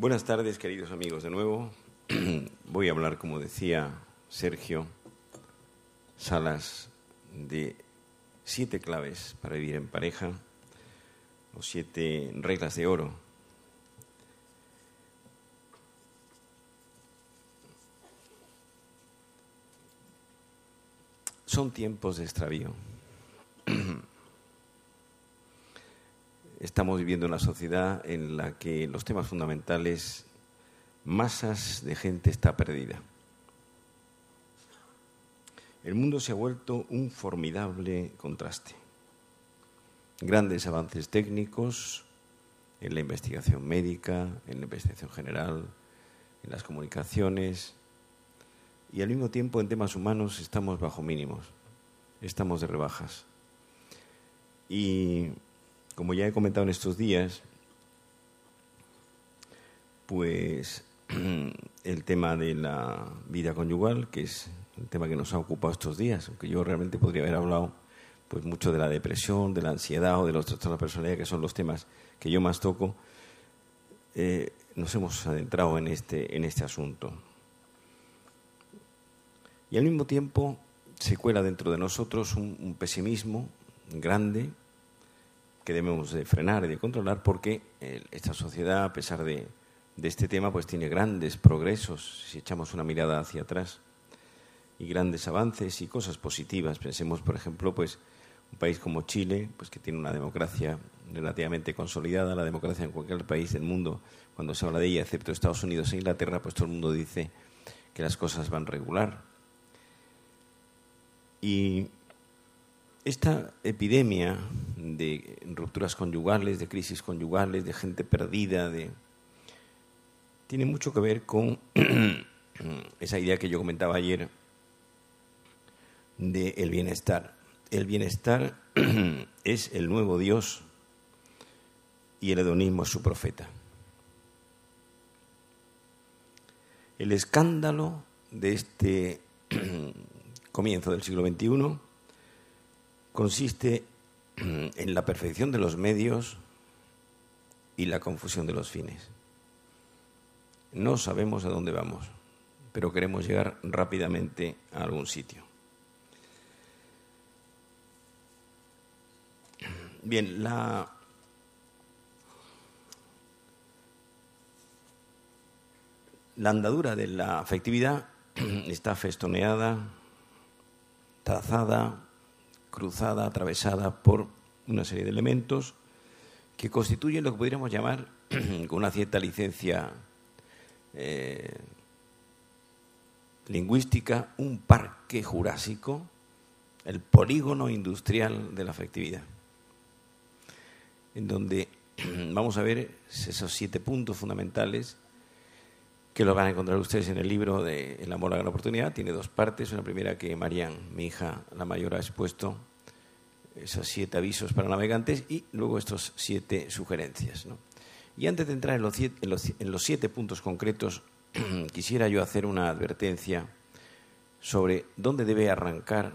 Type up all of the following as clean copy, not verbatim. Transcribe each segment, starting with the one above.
Buenas tardes, queridos amigos, de nuevo. Voy a hablar, como decía Sergio Salas, de 7 claves para vivir en pareja, o 7 reglas de oro. Son tiempos de extravío. Estamos viviendo una sociedad en la que los temas fundamentales, masas de gente está perdida. El mundo se ha vuelto un formidable contraste. Grandes avances técnicos en la investigación médica, en la investigación general, en las comunicaciones, y al mismo tiempo en temas humanos estamos bajo mínimos, estamos de rebajas. Y como ya he comentado en estos días, pues el tema de la vida conyugal, que es el tema que nos ha ocupado estos días, aunque yo realmente podría haber hablado pues mucho de la depresión, de la ansiedad o de los trastornos de personalidad, que son los temas que yo más toco, nos hemos adentrado en este asunto. Y al mismo tiempo se cuela dentro de nosotros un pesimismo grande que debemos de frenar y de controlar, porque esta sociedad, a pesar de este tema, pues tiene grandes progresos, si echamos una mirada hacia atrás, y grandes avances y cosas positivas. Pensemos, por ejemplo, pues un país como Chile, pues que tiene una democracia relativamente consolidada. La democracia en cualquier país del mundo, cuando se habla de ella, excepto Estados Unidos e Inglaterra, pues todo el mundo dice que las cosas van regular. Y esta epidemia de rupturas conyugales, de crisis conyugales, de gente perdida, tiene mucho que ver con esa idea que yo comentaba ayer del bienestar. El bienestar es el nuevo Dios y el hedonismo es su profeta. El escándalo de este comienzo del siglo XXI consiste en la perfección de los medios y la confusión de los fines. No sabemos a dónde vamos, pero queremos llegar rápidamente a algún sitio. Bien, la andadura de la afectividad está festoneada, trazada, cruzada, atravesada por una serie de elementos que constituyen lo que podríamos llamar, con una cierta licencia lingüística, un parque jurásico, el polígono industrial de la afectividad, en donde vamos a ver esos 7 puntos fundamentales que lo van a encontrar ustedes en el libro de El amor a la gran oportunidad. Tiene 2 partes. Una primera que Marian, mi hija, la mayor, ha expuesto, esos 7 avisos para navegantes, y luego estos 7 sugerencias, ¿no? Y antes de entrar en los 7 puntos concretos, quisiera yo hacer una advertencia sobre dónde debe arrancar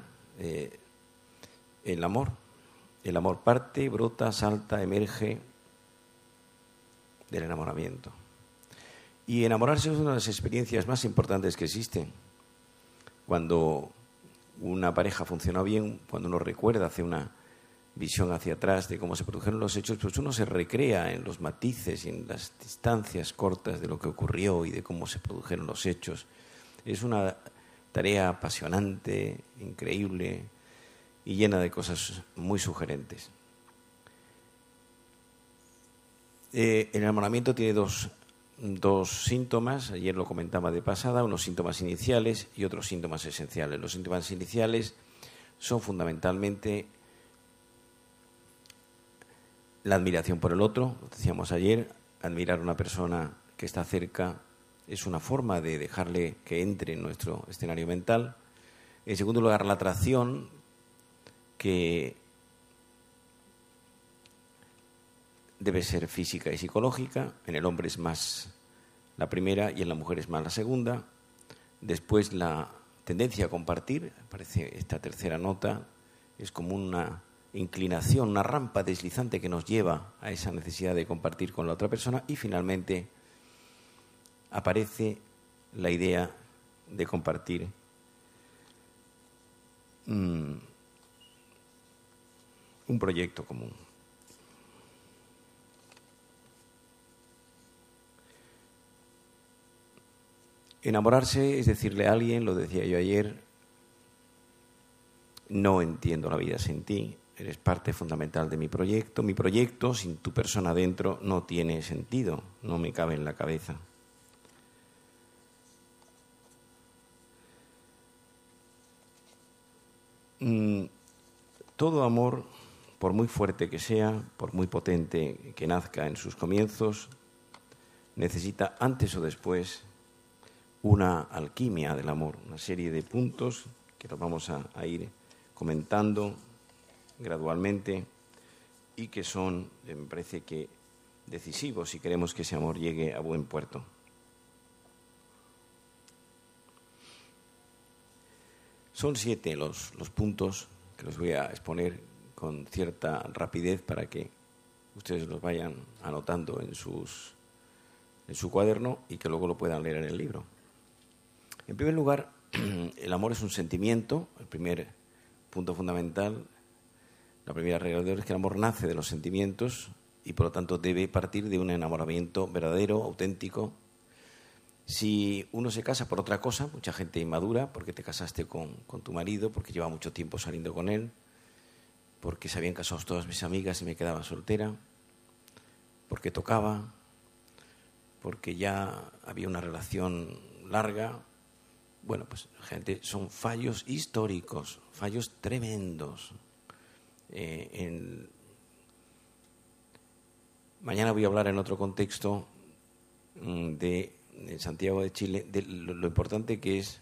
el amor. El amor parte, brota, salta, emerge del enamoramiento. Y enamorarse es una de las experiencias más importantes que existen. Cuando una pareja funciona bien, cuando uno recuerda, hace una visión hacia atrás de cómo se produjeron los hechos, pues uno se recrea en los matices y en las distancias cortas de lo que ocurrió y de cómo se produjeron los hechos. Es una tarea apasionante, increíble y llena de cosas muy sugerentes. El enamoramiento tiene dos síntomas, ayer lo comentaba de pasada, unos síntomas iniciales y otros síntomas esenciales. Los síntomas iniciales son fundamentalmente la admiración por el otro, lo decíamos ayer. Admirar a una persona que está cerca es una forma de dejarle que entre en nuestro escenario mental. En segundo lugar, la atracción, que debe ser física y psicológica. En el hombre es más la primera y en la mujer es más la segunda. Después, la tendencia a compartir, aparece esta tercera nota, es como una inclinación, una rampa deslizante que nos lleva a esa necesidad de compartir con la otra persona. Y finalmente, aparece la idea de compartir un proyecto común. Enamorarse es decirle a alguien, lo decía yo ayer, no entiendo la vida sin ti, eres parte fundamental de mi proyecto. Mi proyecto, sin tu persona dentro, no tiene sentido, no me cabe en la cabeza. Todo amor, por muy fuerte que sea, por muy potente que nazca en sus comienzos, necesita antes o después una alquimia del amor, una serie de puntos que los vamos a ir comentando gradualmente y que son, me parece que, decisivos si queremos que ese amor llegue a buen puerto. Son 7 los puntos que los voy a exponer con cierta rapidez para que ustedes los vayan anotando en su cuaderno y que luego lo puedan leer en el libro. En primer lugar, el amor es un sentimiento. El primer punto fundamental, la primera regla de oro es que el amor nace de los sentimientos y por lo tanto debe partir de un enamoramiento verdadero, auténtico. Si uno se casa por otra cosa, mucha gente inmadura, porque te casaste con tu marido, porque lleva mucho tiempo saliendo con él, porque se habían casado todas mis amigas y me quedaba soltera, porque tocaba, porque ya había una relación larga. Bueno, pues gente, son fallos históricos, fallos tremendos. Mañana voy a hablar en otro contexto de Santiago de Chile, de lo importante que es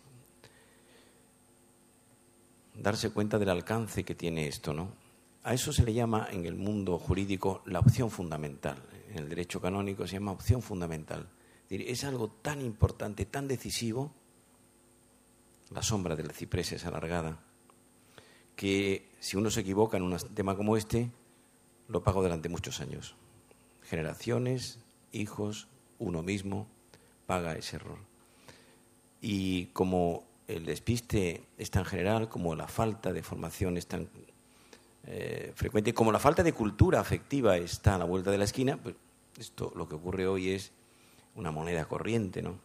darse cuenta del alcance que tiene esto, ¿no? A eso se le llama en el mundo jurídico la opción fundamental. En el derecho canónico se llama opción fundamental. Es decir, es algo tan importante, tan decisivo, la sombra del ciprés es alargada, que si uno se equivoca en un tema como este, lo paga durante muchos años. Generaciones, hijos, uno mismo paga ese error. Y como el despiste es tan general, como la falta de formación es tan frecuente, como la falta de cultura afectiva está a la vuelta de la esquina, pues esto, lo que ocurre hoy es una moneda corriente, ¿no?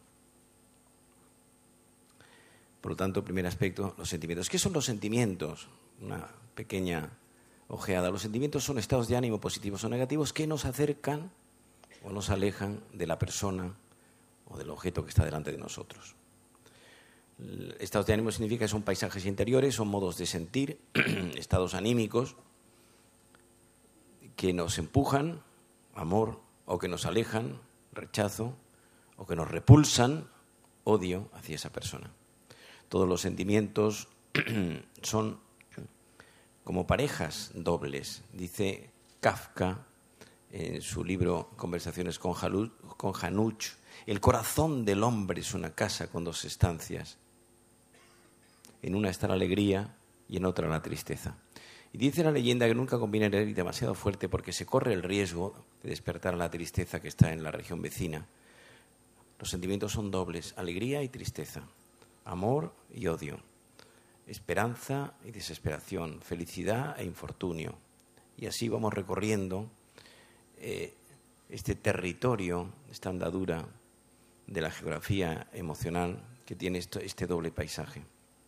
Por lo tanto, primer aspecto, los sentimientos. ¿Qué son los sentimientos? Una pequeña ojeada. Los sentimientos son estados de ánimo positivos o negativos que nos acercan o nos alejan de la persona o del objeto que está delante de nosotros. Estados de ánimo significa que son paisajes interiores, son modos de sentir, estados anímicos que nos empujan, amor, o que nos alejan, rechazo, o que nos repulsan, odio hacia esa persona. Todos los sentimientos son como parejas dobles, dice Kafka en su libro Conversaciones con Januch. El corazón del hombre es una casa con 2 estancias. En una está la alegría y en otra la tristeza. Y dice la leyenda que nunca conviene leer demasiado fuerte porque se corre el riesgo de despertar la tristeza que está en la región vecina. Los sentimientos son dobles, alegría y tristeza, amor y odio, esperanza y desesperación, felicidad e infortunio. Y así vamos recorriendo este territorio, esta andadura de la geografía emocional que tiene este doble paisaje.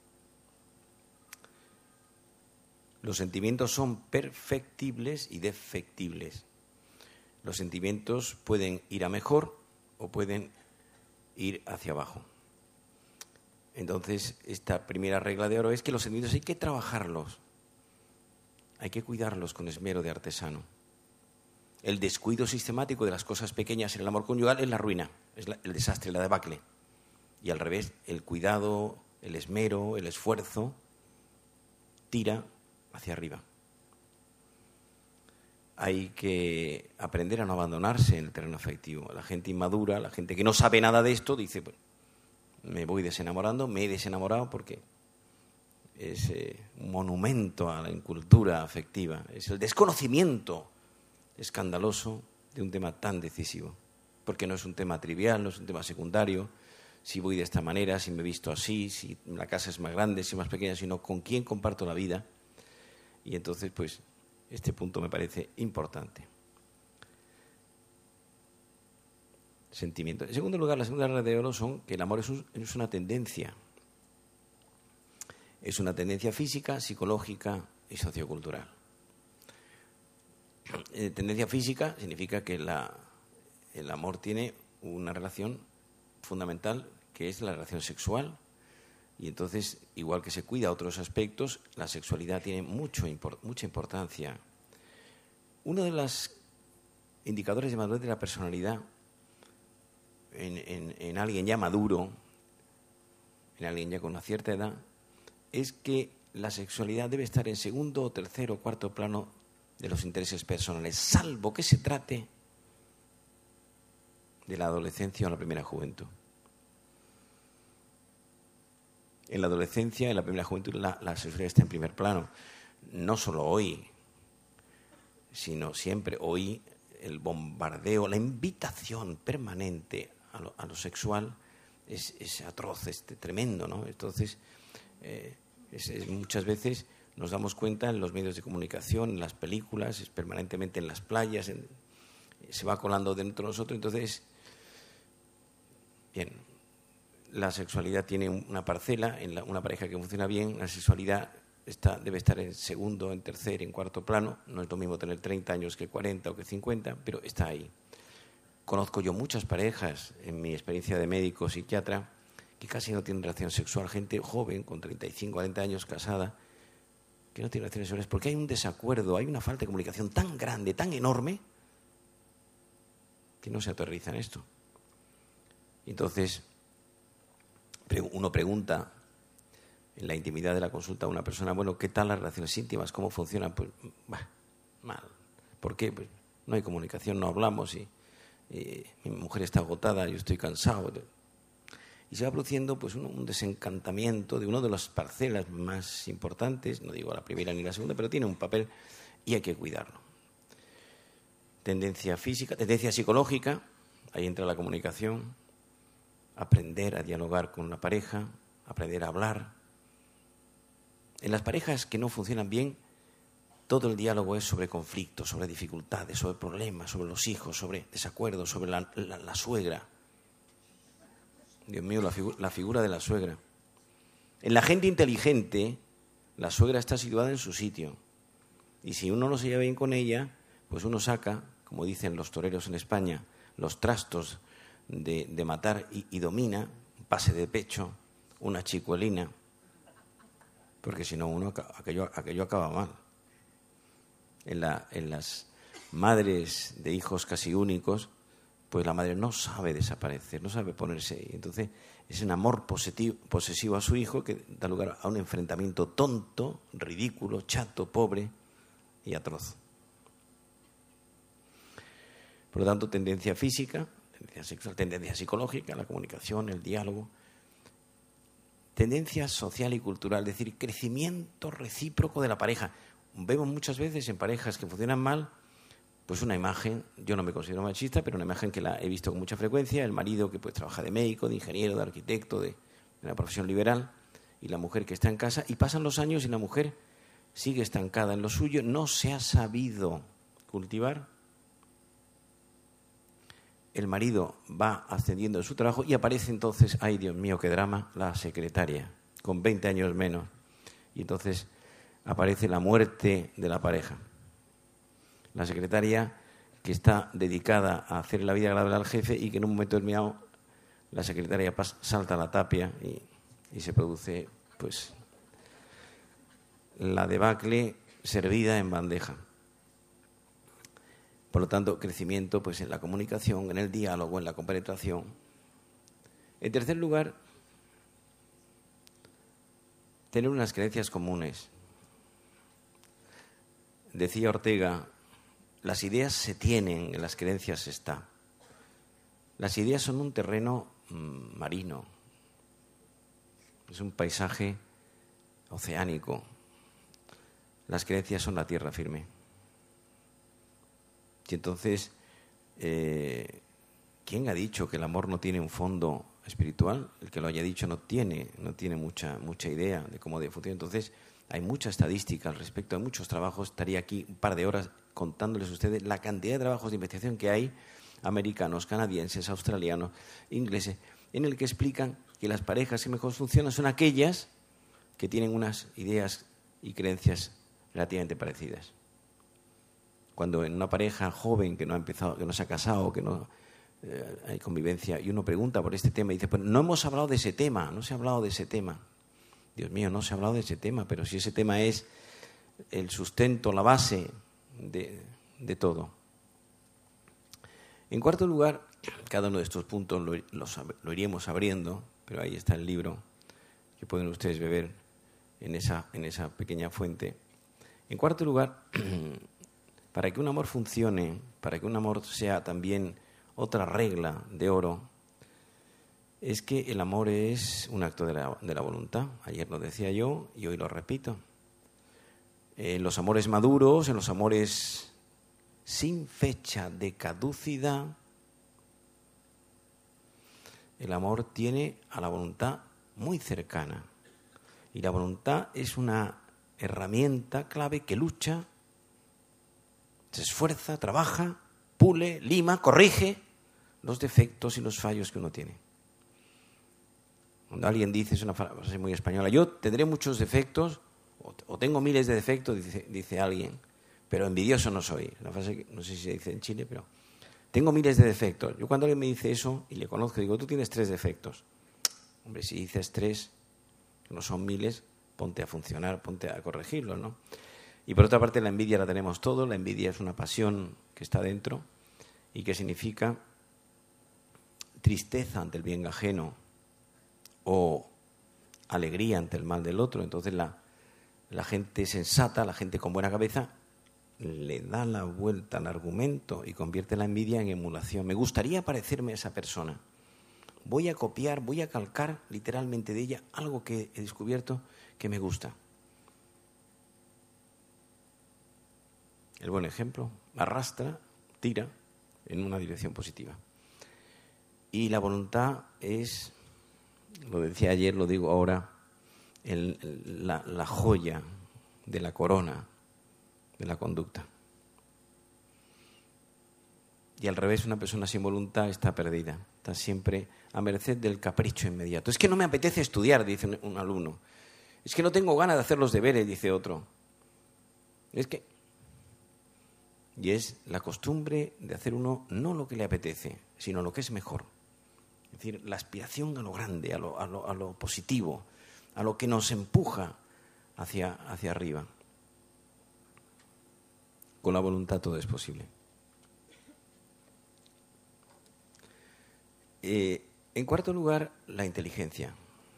Los sentimientos son perfectibles y defectibles. Los sentimientos pueden ir a mejor o pueden ir hacia abajo. Entonces, esta primera regla de oro es que los sentimientos hay que trabajarlos, hay que cuidarlos con esmero de artesano. El descuido sistemático de las cosas pequeñas en el amor conyugal es la ruina, es el desastre, la debacle. Y al revés, el cuidado, el esmero, el esfuerzo, tira hacia arriba. Hay que aprender a no abandonarse en el terreno afectivo. La gente inmadura, la gente que no sabe nada de esto, dice, pues, me voy desenamorando, me he desenamorado porque es un monumento a la incultura afectiva. Es el desconocimiento escandaloso de un tema tan decisivo. porque no es un tema trivial, no es un tema secundario, si voy de esta manera, si me he visto así, si la casa es más grande, si es más pequeña, sino con quién comparto la vida. Y entonces, pues, este punto me parece importante. Sentimiento. En segundo lugar, la segunda regla de oro son que el amor es una tendencia. Es una tendencia física, psicológica y sociocultural. Tendencia física significa que el amor tiene una relación fundamental, que es la relación sexual, y entonces, igual que se cuida otros aspectos, la sexualidad tiene mucha importancia. Uno de los indicadores de madurez de la personalidad en alguien ya maduro, en alguien ya con una cierta edad, es que la sexualidad debe estar en segundo, tercero o cuarto plano de los intereses personales, salvo que se trate de la adolescencia o la primera juventud. En la adolescencia, en la primera juventud, la sexualidad está en primer plano. No solo hoy, sino siempre. Hoy el bombardeo, la invitación permanente a lo sexual es atroz, es tremendo, ¿no? Entonces, muchas veces nos damos cuenta en los medios de comunicación, en las películas, permanentemente en las playas, se va colando dentro de nosotros. Entonces, bien, la sexualidad tiene una parcela, una pareja que funciona bien, la sexualidad debe estar en segundo, en tercer, en cuarto plano. No es lo mismo tener 30 años que 40 o que 50, pero está ahí. Conozco yo muchas parejas, en mi experiencia de médico, psiquiatra, que casi no tienen relación sexual, gente joven, con 35, 40 años, casada, que no tiene relaciones sexuales porque hay un desacuerdo, hay una falta de comunicación tan grande, tan enorme, que no se aterriza en esto. Entonces, uno pregunta en la intimidad de la consulta a una persona, bueno, ¿qué tal las relaciones íntimas? ¿Cómo funcionan? Pues, mal. ¿Por qué? Pues no hay comunicación, no hablamos y mi mujer está agotada, yo estoy cansado. Y se va produciendo pues un desencantamiento de una de las parcelas más importantes, no digo la primera ni la segunda, pero tiene un papel y hay que cuidarlo. Tendencia física, tendencia psicológica, ahí entra la comunicación, aprender a dialogar con la pareja, aprender a hablar. En las parejas que no funcionan bien, todo el diálogo es sobre conflictos, sobre dificultades, sobre problemas, sobre los hijos, sobre desacuerdos, sobre la suegra. Dios mío, la figura de la suegra. En la gente inteligente, la suegra está situada en su sitio. Y si uno no se lleva bien con ella, pues uno saca, como dicen los toreros en España, los trastos de matar y domina, un pase de pecho, una chicuelina, porque si no aquello acaba mal. En las madres de hijos casi únicos, pues la madre no sabe desaparecer, no sabe ponerse. Entonces es un amor posesivo a su hijo que da lugar a un enfrentamiento tonto, ridículo, chato, pobre y atroz. Por lo tanto, tendencia física, tendencia sexual, tendencia psicológica, la comunicación, el diálogo. Tendencia social y cultural, es decir, crecimiento recíproco de la pareja. Vemos muchas veces en parejas que funcionan mal, pues una imagen, yo no me considero machista, pero una imagen que la he visto con mucha frecuencia, el marido que pues trabaja de médico, de ingeniero, de arquitecto, de una profesión liberal, y la mujer que está en casa, y pasan los años y la mujer sigue estancada en lo suyo, no se ha sabido cultivar. El marido va ascendiendo en su trabajo y aparece entonces, ay Dios mío, qué drama, la secretaria, con 20 años menos. Y entonces aparece la muerte de la pareja. La secretaria que está dedicada a hacer la vida agradable al jefe y que en un momento determinado la secretaria salta a la tapia y se produce pues la debacle servida en bandeja. Por lo tanto, crecimiento pues en la comunicación, en el diálogo, en la compenetración. En tercer lugar, tener unas creencias comunes. Decía Ortega, las ideas se tienen, en las creencias se está. Las ideas son un terreno marino, es un paisaje oceánico. Las creencias son la tierra firme. Y entonces ¿quién ha dicho que el amor no tiene un fondo espiritual? El que lo haya dicho no tiene mucha idea de cómo debe funcionar. Entonces, hay mucha estadística al respecto, hay muchos trabajos. Estaría aquí un par de horas contándoles a ustedes la cantidad de trabajos de investigación que hay, americanos, canadienses, australianos, ingleses, en el que explican que las parejas que mejor funcionan son aquellas que tienen unas ideas y creencias relativamente parecidas. Cuando en una pareja joven que no ha empezado, que no se ha casado, que no hay convivencia, y uno pregunta por este tema y dice, pues no hemos hablado de ese tema, no se ha hablado de ese tema. Dios mío, no se ha hablado de ese tema, pero si ese tema es el sustento, la base de todo. En cuarto lugar, cada uno de estos puntos lo iríamos abriendo, pero ahí está el libro que pueden ustedes beber en esa pequeña fuente. En cuarto lugar, para que un amor funcione, para que un amor sea también otra regla de oro, es que el amor es un acto de la voluntad. Ayer lo decía yo y hoy lo repito. En los amores maduros, en los amores sin fecha de caducidad, el amor tiene a la voluntad muy cercana. Y la voluntad es una herramienta clave que lucha, se esfuerza, trabaja, pule, lima, corrige los defectos y los fallos que uno tiene. Cuando alguien dice, es una frase muy española, yo tendré muchos defectos o tengo miles de defectos, dice alguien, pero envidioso no soy. Una frase que no sé si se dice en Chile, pero tengo miles de defectos. Yo cuando alguien me dice eso y le conozco, digo, tú tienes 3 defectos. Hombre, si dices 3, que no son miles, ponte a funcionar, ponte a corregirlos, ¿no? Y por otra parte, la envidia la tenemos todos. La envidia es una pasión que está dentro y que significa tristeza ante el bien ajeno o alegría ante el mal del otro. Entonces la gente sensata, la gente con buena cabeza, le da la vuelta al argumento y convierte la envidia en emulación. Me gustaría parecerme a esa persona. Voy a copiar, voy a calcar literalmente de ella algo que he descubierto que me gusta. El buen ejemplo arrastra, tira en una dirección positiva. Y la voluntad es, lo decía ayer, lo digo ahora, la joya de la corona de la conducta. Y al revés, una persona sin voluntad está perdida, está siempre a merced del capricho inmediato. Es que no me apetece estudiar, dice un alumno. Es que no tengo ganas de hacer los deberes, dice otro. Y es la costumbre de hacer uno no lo que le apetece, sino lo que es mejor. Es decir, la aspiración a lo grande, a lo positivo, a lo que nos empuja hacia arriba. Con la voluntad todo es posible. En cuarto lugar, la inteligencia.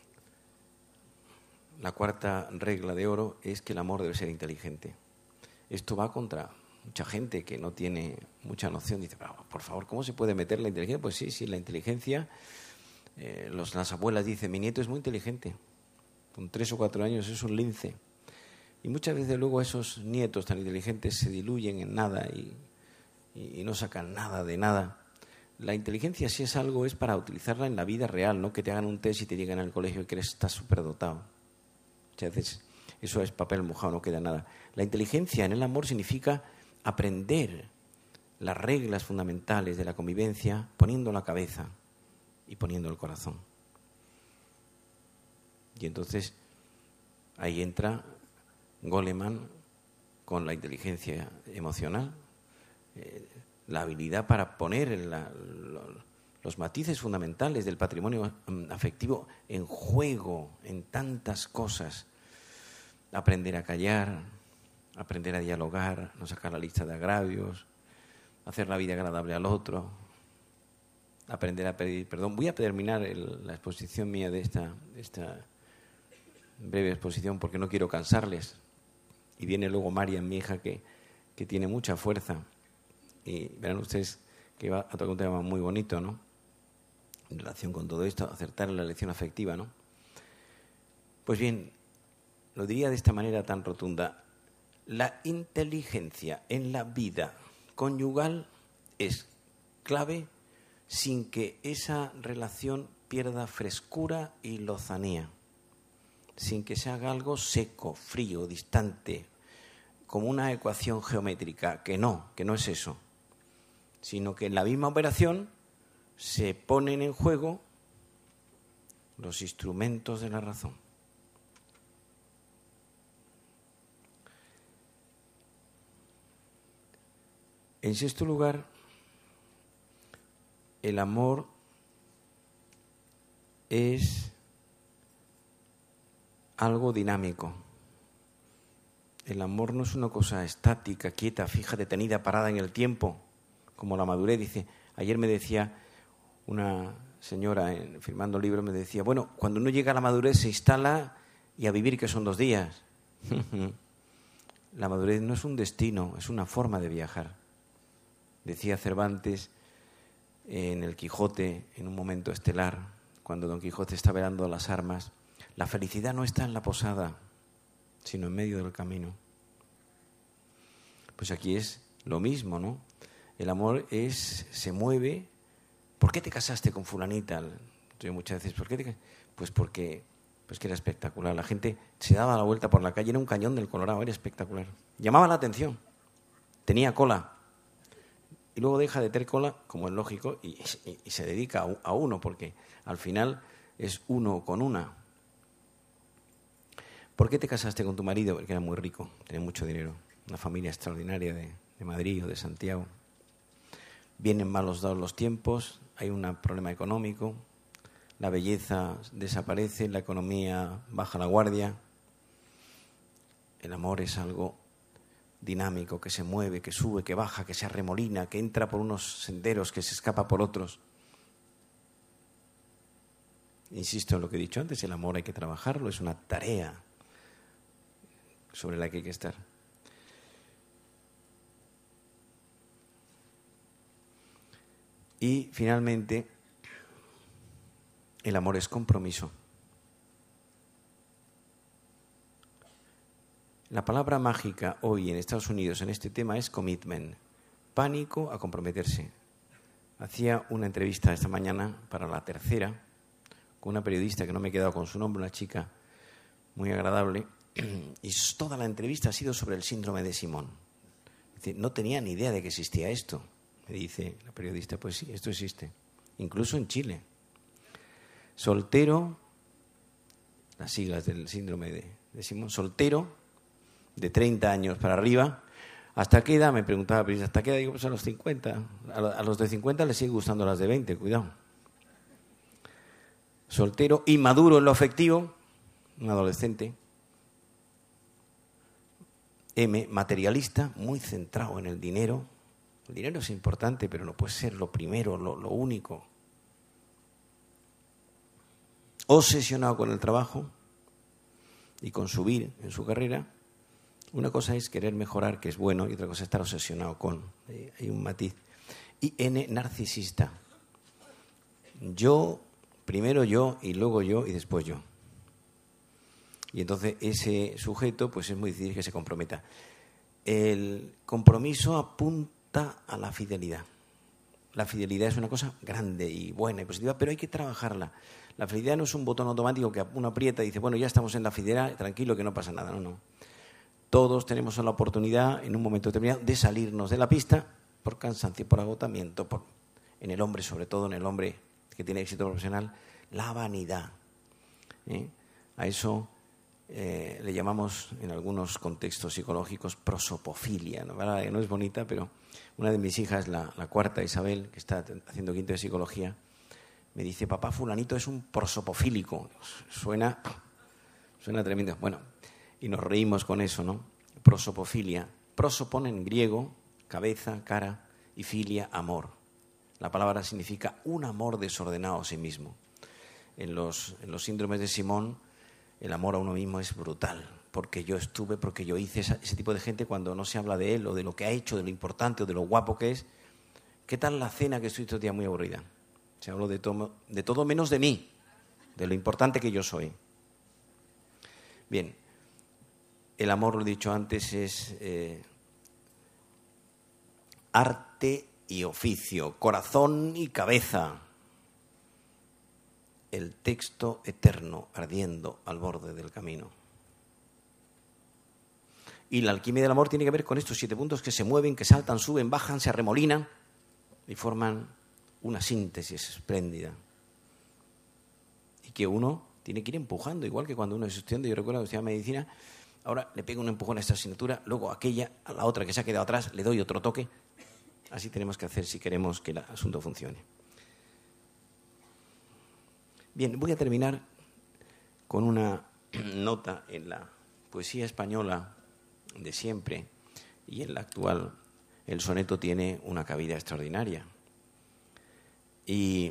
La cuarta regla de oro es que el amor debe ser inteligente. Esto va contra mucha gente que no tiene mucha noción. Dice, por favor, ¿cómo se puede meter la inteligencia? Pues sí, la inteligencia. Las abuelas dicen, mi nieto es muy inteligente. Con 3 o 4 años es un lince. Y muchas veces luego esos nietos tan inteligentes se diluyen en nada y no sacan nada de nada. La inteligencia, si es algo, es para utilizarla en la vida real, no que te hagan un test y te lleguen al colegio y que estás superdotado. Muchas veces eso es papel mojado, no queda nada. La inteligencia en el amor significa aprender las reglas fundamentales de la convivencia poniendo la cabeza y poniendo el corazón. Y entonces ahí entra Goleman con la inteligencia emocional, la habilidad para poner los matices fundamentales del patrimonio afectivo en juego en tantas cosas. Aprender a callar, aprender a dialogar, no sacar la lista de agravios, hacer la vida agradable al otro, aprender a pedir perdón. Voy a terminar la exposición mía de esta breve exposición porque no quiero cansarles. Y viene luego Marian, mi hija, que tiene mucha fuerza. Y verán ustedes que va a tocar un tema muy bonito, ¿no? En relación con todo esto, acertar en la elección afectiva, ¿no? Pues bien, lo diría de esta manera tan rotunda. La inteligencia en la vida conyugal es clave sin que esa relación pierda frescura y lozanía, sin que se haga algo seco, frío, distante, como una ecuación geométrica, que no es eso, sino que en la misma operación se ponen en juego los instrumentos de la razón. En sexto lugar, el amor es algo dinámico. El amor no es una cosa estática, quieta, fija, detenida, parada en el tiempo, como la madurez. Dice, ayer me decía una señora firmando libros, me decía, bueno, cuando uno llega a la madurez se instala y a vivir, que son 2 días. La madurez no es un destino, es una forma de viajar. Decía Cervantes en el Quijote, en un momento estelar, cuando Don Quijote está velando las armas, la felicidad no está en la posada, sino en medio del camino. Pues aquí es lo mismo, ¿no? El amor se mueve. ¿Por qué te casaste con fulanita? Yo muchas veces, ¿por qué Pues porque que era espectacular. La gente se daba la vuelta por la calle, era un cañón del Colorado, era espectacular. Llamaba la atención, tenía cola. Y luego deja de tener cola, como es lógico, y se dedica a uno, porque al final es uno con una. ¿Por qué te casaste con tu marido? Porque era muy rico, tenía mucho dinero, una familia extraordinaria de Madrid o de Santiago. Vienen malos dados los tiempos, hay un problema económico, la belleza desaparece, la economía baja la guardia. El amor es algo dinámico, que se mueve, que sube, que baja, que se arremolina, que entra por unos senderos, que se escapa por otros. Insisto en lo que he dicho antes, el amor hay que trabajarlo, es una tarea sobre la que hay que estar. Y finalmente, el amor es compromiso. La palabra mágica hoy en Estados Unidos en este tema es commitment, pánico a comprometerse. Hacía una entrevista esta mañana para La Tercera con una periodista que no me he quedado con su nombre, una chica muy agradable, y toda la entrevista ha sido sobre el síndrome de Simón. Dice, no tenía ni idea de que existía esto. Me dice la periodista, pues sí, esto existe, incluso en Chile. Soltero, las siglas del síndrome de Simón, soltero, de 30 años para arriba. ¿Hasta qué edad? Me preguntaba, ¿hasta qué edad? Digo, pues a los 50. A los de 50 les sigue gustando las de 20, cuidado. Soltero, inmaduro en lo afectivo, un adolescente. Materialista, muy centrado en el dinero. El dinero es importante, pero no puede ser lo primero, lo único. Obsesionado con el trabajo y con subir en su carrera. Una cosa es querer mejorar, que es bueno, y otra cosa es estar obsesionado con. Hay un matiz. Y narcisista. Yo, primero yo, y luego yo, y después yo. Y entonces ese sujeto, pues es muy difícil que se comprometa. El compromiso apunta a la fidelidad. La fidelidad es una cosa grande y buena y positiva, pero hay que trabajarla. La fidelidad no es un botón automático que uno aprieta y dice, bueno, ya estamos en la fidelidad, tranquilo que no pasa nada. No. Todos tenemos la oportunidad en un momento determinado de salirnos de la pista por cansancio, por agotamiento, en el hombre, sobre todo en el hombre que tiene éxito profesional, la vanidad. A eso le llamamos en algunos contextos psicológicos prosopofilia, ¿no? ¿Verdad? No es bonita, pero una de mis hijas, la cuarta, Isabel, que está haciendo quinto de psicología, me dice, papá, fulanito es un prosopofílico. Suena tremendo. Bueno, y nos reímos con eso, ¿no? Prosopofilia. Proso pone en griego, cabeza, cara, y filia, amor. La palabra significa un amor desordenado a sí mismo. En los síndromes de Simón, el amor a uno mismo es brutal, porque yo estuve, porque yo hice. Ese tipo de gente, cuando no se habla de él o de lo que ha hecho, de lo importante o de lo guapo que es, ¿qué tal la cena que estoy todo el día muy aburrida? Se habló de todo menos de mí, de lo importante que yo soy. Bien, el amor, lo he dicho antes, es arte y oficio, corazón y cabeza. El texto eterno ardiendo al borde del camino. Y la alquimia del amor tiene que ver con estos 7 puntos que se mueven, que saltan, suben, bajan, se arremolinan y forman una síntesis espléndida. Y que uno tiene que ir empujando, igual que cuando uno es estudiante. Yo recuerdo que estudiaba medicina, ahora le pego un empujón a esta asignatura, luego a aquella, a la otra que se ha quedado atrás, le doy otro toque. Así tenemos que hacer si queremos que el asunto funcione. Bien, voy a terminar con una nota en la poesía española de siempre y en la actual. El soneto tiene una cabida extraordinaria. Y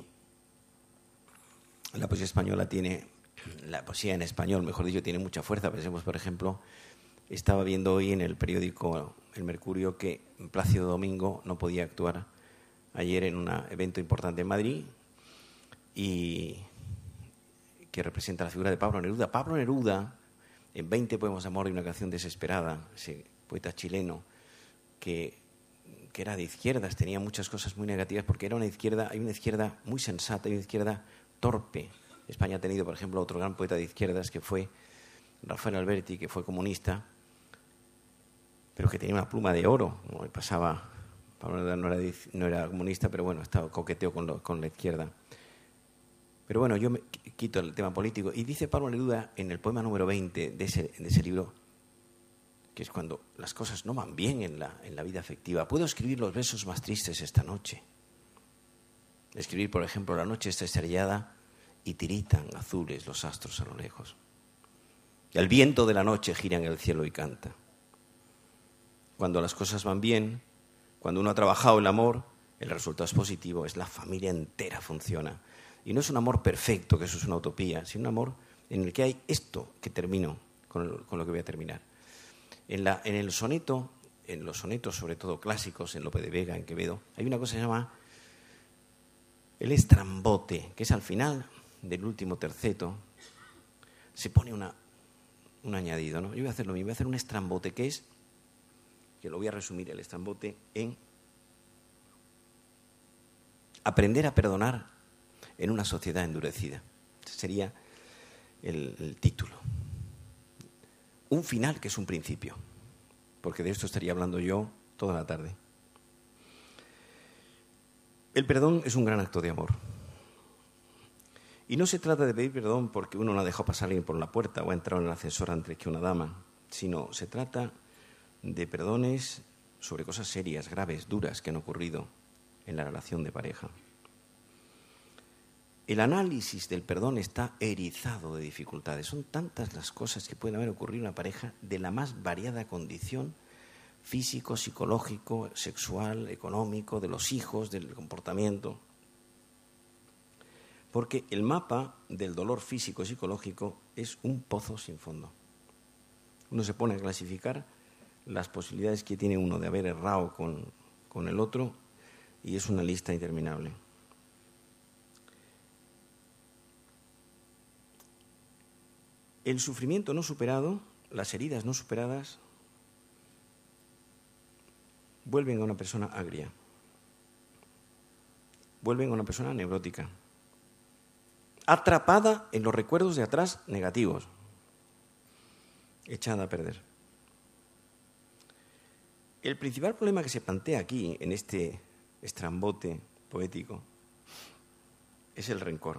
la poesía española tiene, la poesía en español, mejor dicho, tiene mucha fuerza. Pensemos, por ejemplo, estaba viendo hoy en el periódico El Mercurio que Plácido Domingo no podía actuar ayer en un evento importante en Madrid y que representa la figura de Pablo Neruda. Pablo Neruda, en 20 poemas de amor y una canción desesperada, ese poeta chileno que era de izquierdas, tenía muchas cosas muy negativas porque era una izquierda, hay una izquierda muy sensata y una izquierda torpe. España ha tenido, por ejemplo, otro gran poeta de izquierdas que fue Rafael Alberti, que fue comunista, pero que tenía una pluma de oro, ¿no? Y pasaba, Pablo Neruda no era comunista, pero bueno, estaba coqueteo con la izquierda. Pero bueno, yo me quito el tema político. Y dice Pablo Neruda en el poema número 20 de ese libro, que es cuando las cosas no van bien en la vida afectiva: puedo escribir los versos más tristes esta noche. Escribir, por ejemplo, la noche está estrellada y tiritan azules los astros a lo lejos. El viento de la noche gira en el cielo y canta. Cuando las cosas van bien, cuando uno ha trabajado el amor, el resultado es positivo, es la familia entera funciona. Y no es un amor perfecto, que eso es una utopía, sino un amor en el que hay esto que termino, con lo que voy a terminar. En el soneto, en los sonetos sobre todo clásicos, en Lope de Vega, en Quevedo, hay una cosa que se llama el estrambote, que es al final del último terceto, se pone un añadido, ¿no? Yo voy a hacer lo mismo, voy a hacer un estrambote, que lo voy a resumir, el estrambote, en aprender a perdonar en una sociedad endurecida. Ese sería el título. Un final que es un principio, porque de esto estaría hablando yo toda la tarde. El perdón es un gran acto de amor. Y no se trata de pedir perdón porque uno no ha dejado pasar a alguien por la puerta o ha entrado en el ascensor antes que una dama, sino se trata de perdones sobre cosas serias, graves, duras que han ocurrido en la relación de pareja. El análisis del perdón está erizado de dificultades. Son tantas las cosas que pueden haber ocurrido en una pareja de la más variada condición: físico, psicológico, sexual, económico, de los hijos, del comportamiento. Porque el mapa del dolor físico y psicológico es un pozo sin fondo. Uno se pone a clasificar las posibilidades que tiene uno de haber errado con el otro y es una lista interminable. El sufrimiento no superado, las heridas no superadas, vuelven a una persona agria, vuelven a una persona neurótica, atrapada en los recuerdos de atrás negativos, echada a perder. El principal problema que se plantea aquí, en este estrambote poético, es el rencor.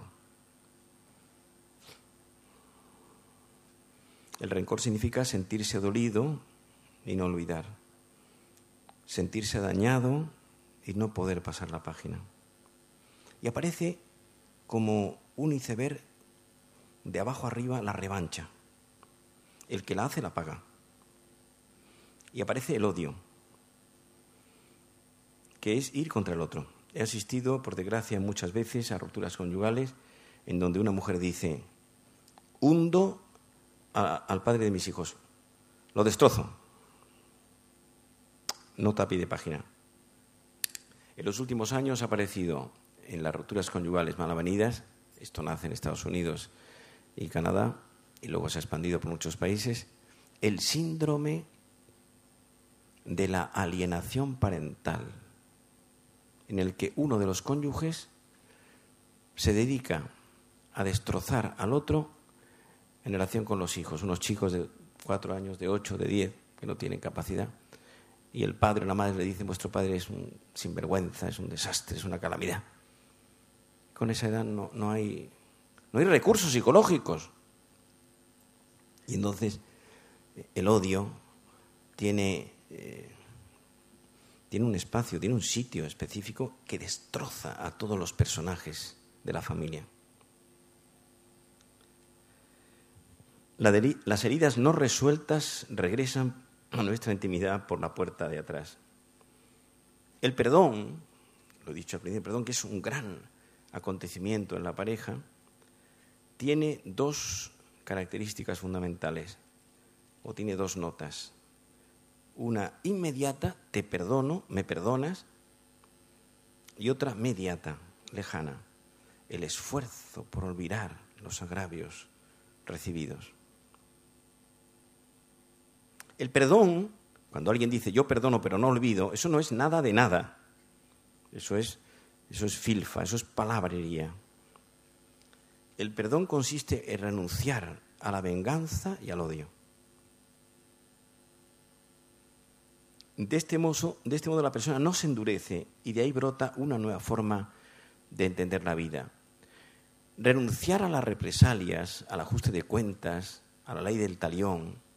El rencor significa sentirse dolido y no olvidar, sentirse dañado y no poder pasar la página. Y aparece como un iceberg de abajo arriba la revancha. El que la hace la paga. Y aparece el odio, que es ir contra el otro. He asistido, por desgracia, muchas veces a rupturas conyugales en donde una mujer dice: hundo al padre de mis hijos, lo destrozo. Nota a pie de página. En los últimos años ha aparecido en las rupturas conyugales mal avenidas, esto nace en Estados Unidos y Canadá, y luego se ha expandido por muchos países, el síndrome de la alienación parental. en el que uno de los cónyuges se dedica a destrozar al otro en relación con los hijos, unos chicos de 4 años, de 8, de 10, que no tienen capacidad, y el padre o la madre le dicen: vuestro padre es un sinvergüenza, es un desastre, es una calamidad. Con esa edad no hay recursos psicológicos. Y entonces el odio tiene un espacio, tiene un sitio específico que destroza a todos los personajes de la familia. Las heridas no resueltas regresan a nuestra intimidad por la puerta de atrás. El perdón, lo he dicho al principio, el perdón, que es un gran acontecimiento en la pareja, tiene 2 características fundamentales, o tiene 2 notas. Una inmediata, te perdono, me perdonas, y otra mediata, lejana, el esfuerzo por olvidar los agravios recibidos. El perdón, cuando alguien dice yo perdono pero no olvido, eso no es nada de nada. Eso es filfa, eso es palabrería. El perdón consiste en renunciar a la venganza y al odio. De este modo la persona no se endurece y de ahí brota una nueva forma de entender la vida. Renunciar a las represalias, al ajuste de cuentas, a la ley del talión,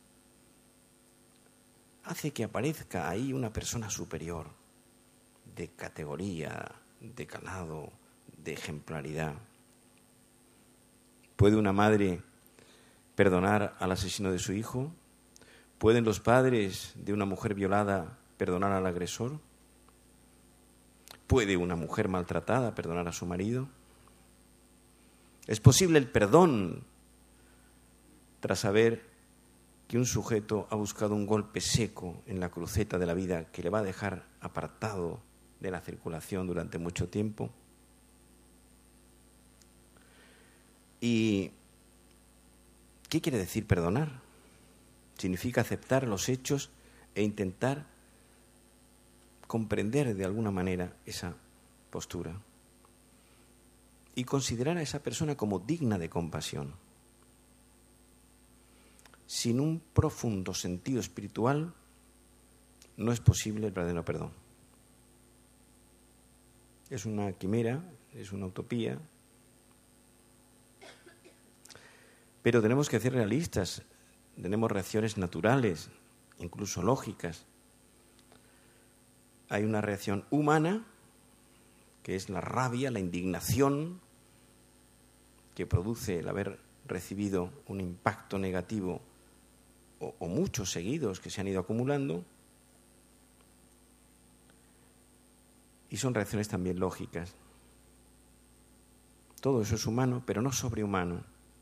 hace que aparezca ahí una persona superior, de categoría, de calado, de ejemplaridad. ¿Puede una madre perdonar al asesino de su hijo? ¿Pueden los padres de una mujer violada perdonar al agresor? ¿Puede una mujer maltratada perdonar a su marido? ¿Es posible el perdón tras saber que un sujeto ha buscado un golpe seco en la cruceta de la vida que le va a dejar apartado de la circulación durante mucho tiempo? ¿Y qué quiere decir perdonar? Significa aceptar los hechos e intentar comprender de alguna manera esa postura y considerar a esa persona como digna de compasión. Sin un profundo sentido espiritual no es posible el verdadero perdón. Es una quimera, es una utopía, pero tenemos que ser realistas. Tenemos reacciones naturales, incluso lógicas. Hay una reacción humana, que es la rabia, la indignación, que produce el haber recibido un impacto negativo o muchos seguidos que se han ido acumulando. Y son reacciones también lógicas. Todo eso es humano, pero no sobrehumano.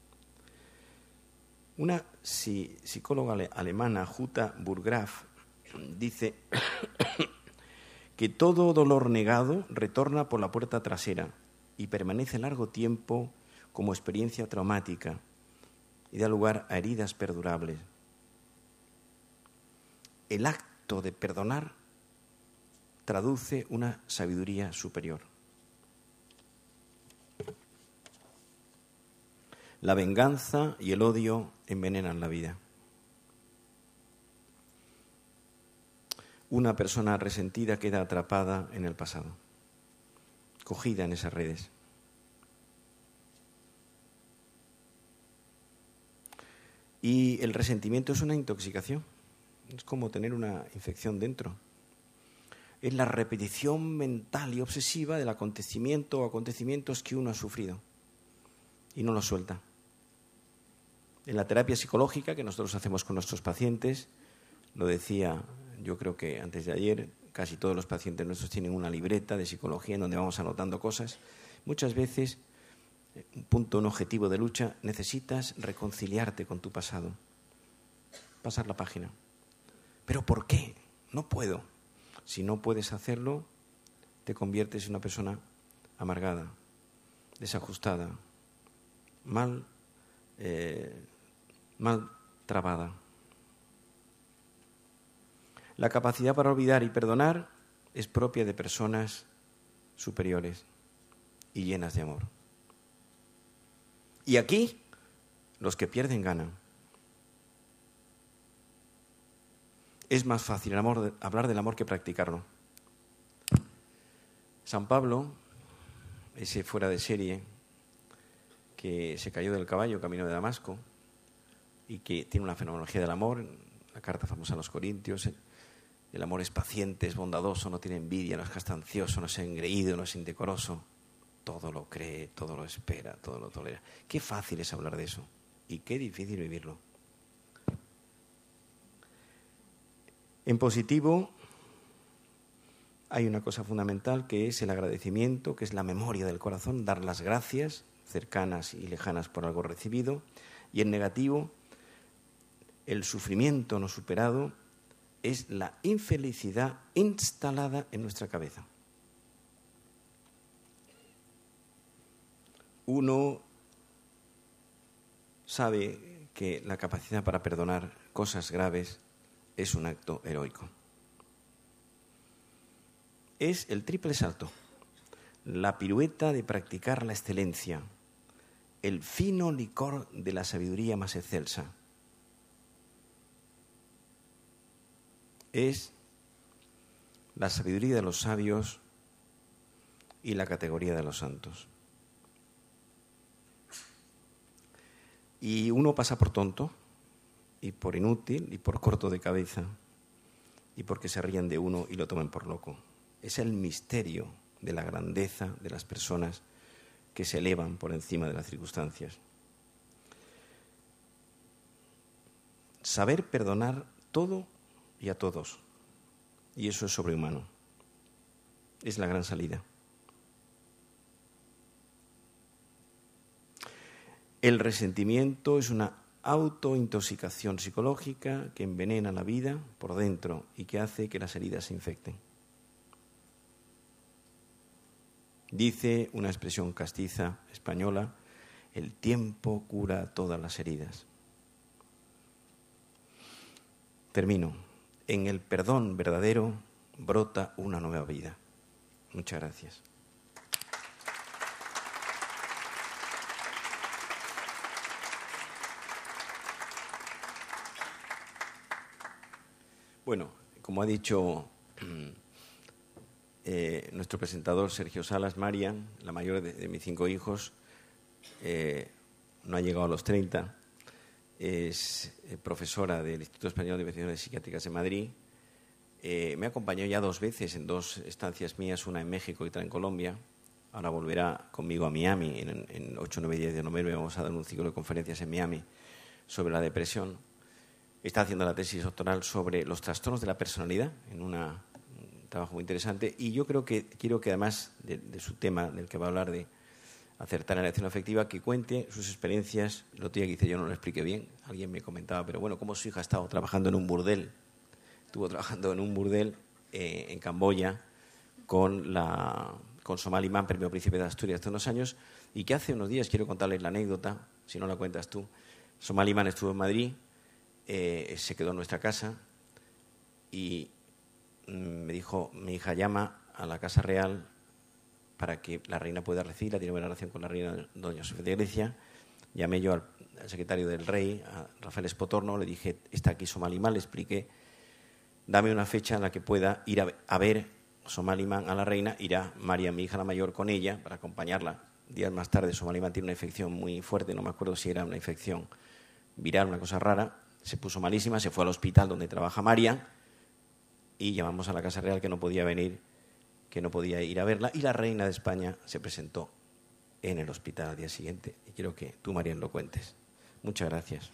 Una psicóloga alemana, Jutta Burggraf, dice que todo dolor negado retorna por la puerta trasera y permanece largo tiempo como experiencia traumática y da lugar a heridas perdurables. El acto de perdonar traduce una sabiduría superior. La venganza y el odio envenenan la vida. Una persona resentida queda atrapada en el pasado, cogida en esas redes. Y el resentimiento es una intoxicación, es como tener una infección dentro. Es la repetición mental y obsesiva del acontecimiento o acontecimientos que uno ha sufrido y no lo suelta. En la terapia psicológica que nosotros hacemos con nuestros pacientes, lo decía, yo creo que antes de ayer, casi todos los pacientes nuestros tienen una libreta de psicología en donde vamos anotando cosas. Muchas veces, un objetivo de lucha, necesitas reconciliarte con tu pasado, pasar la página. ¿Pero por qué? No puedo. Si no puedes hacerlo, te conviertes en una persona amargada, desajustada, mal trabada. La capacidad para olvidar y perdonar es propia de personas superiores y llenas de amor. Y aquí, los que pierden ganan. Es más fácil hablar del amor que practicarlo. San Pablo, ese fuera de serie, que se cayó del caballo camino de Damasco y que tiene una fenomenología del amor, la carta famosa a los Corintios, el amor es paciente, es bondadoso, no tiene envidia, no es jactancioso, no es engreído, no es indecoroso, todo lo cree, todo lo espera, todo lo tolera. Qué fácil es hablar de eso y qué difícil vivirlo. En positivo hay una cosa fundamental que es el agradecimiento, que es la memoria del corazón, dar las gracias cercanas y lejanas por algo recibido. Y en negativo, el sufrimiento no superado es la infelicidad instalada en nuestra cabeza. Uno sabe que la capacidad para perdonar cosas graves es un acto heroico. Es el triple salto, la pirueta de practicar la excelencia, el fino licor de la sabiduría más excelsa. Es la sabiduría de los sabios y la categoría de los santos. Y uno pasa por tonto, y por inútil, y por corto de cabeza, y porque se ríen de uno y lo toman por loco. Es el misterio de la grandeza de las personas que se elevan por encima de las circunstancias. Saber perdonar todo y a todos. Y eso es sobrehumano. Es la gran salida. El resentimiento es una autointoxicación psicológica que envenena la vida por dentro y que hace que las heridas se infecten. Dice una expresión castiza española, el tiempo cura todas las heridas. Termino. En el perdón verdadero brota una nueva vida. Muchas gracias. Bueno, como ha dicho nuestro presentador Sergio Salas, Marian, la mayor de mis 5 hijos, no ha llegado a los 30, es profesora del Instituto Español de Investigaciones Psiquiátricas de Madrid. Me ha acompañado ya 2 veces en 2 estancias mías, una en México y otra en Colombia. Ahora volverá conmigo a Miami en 8, 9 y 10 de noviembre. Vamos a dar un ciclo de conferencias en Miami sobre la depresión. Está haciendo la tesis doctoral sobre los trastornos de la personalidad, en un trabajo muy interesante. Y yo quiero que además de su tema, del que va a hablar de acertar en la elección afectiva, que cuente sus experiencias. El otro día que hice yo no lo expliqué bien, alguien me comentaba, pero bueno, cómo su hija ha estado trabajando en un burdel. Estuvo trabajando en un burdel en Camboya con Somal Imán, premio Príncipe de Asturias hace unos años, y que hace unos días, quiero contarles la anécdota, si no la cuentas tú. Somal Imán estuvo en Madrid, se quedó en nuestra casa y me dijo, mi hija llama a la Casa Real para que la reina pueda recibirla, tiene buena relación con la reina doña Sofía de Grecia. Llamé yo al secretario del rey, a Rafael Espotorno, le dije, está aquí Somal Imán, le expliqué, dame una fecha en la que pueda ir a ver Somal Imán a la reina, irá María, mi hija la mayor, con ella para acompañarla. Días más tarde Somal Imán tiene una infección muy fuerte, no me acuerdo si era una infección viral, una cosa rara, se puso malísima, se fue al hospital donde trabaja María y llamamos a la Casa Real que no podía venir, que no podía ir a verla, y la reina de España se presentó en el hospital al día siguiente. Y quiero que tú, Marian, lo cuentes. Muchas gracias.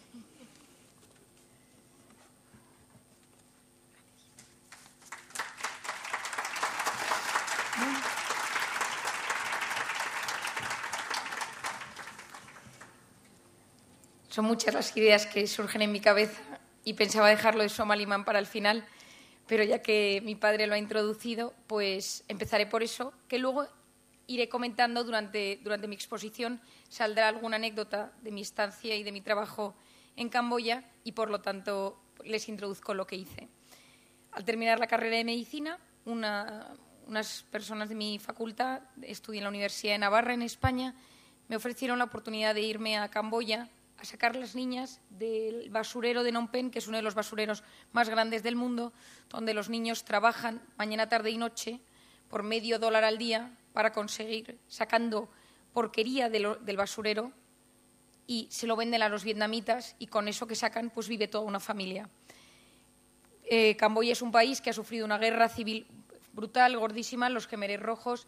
Son muchas las ideas que surgen en mi cabeza y pensaba dejarlo de Somal Imán para el final, pero ya que mi padre lo ha introducido, pues empezaré por eso, que luego iré comentando durante mi exposición. Saldrá alguna anécdota de mi estancia y de mi trabajo en Camboya y, por lo tanto, les introduzco lo que hice. Al terminar la carrera de medicina, una unas personas de mi facultad, estudié en la Universidad de Navarra, en España, me ofrecieron la oportunidad de irme a Camboya a sacar las niñas del basurero de Phnom Penh, que es uno de los basureros más grandes del mundo, donde los niños trabajan mañana, tarde y noche por $0,5 al día para conseguir, sacando porquería del basurero, y se lo venden a los vietnamitas y con eso que sacan pues vive toda una familia. Camboya es un país que ha sufrido una guerra civil brutal, gordísima, los Khmeres rojos,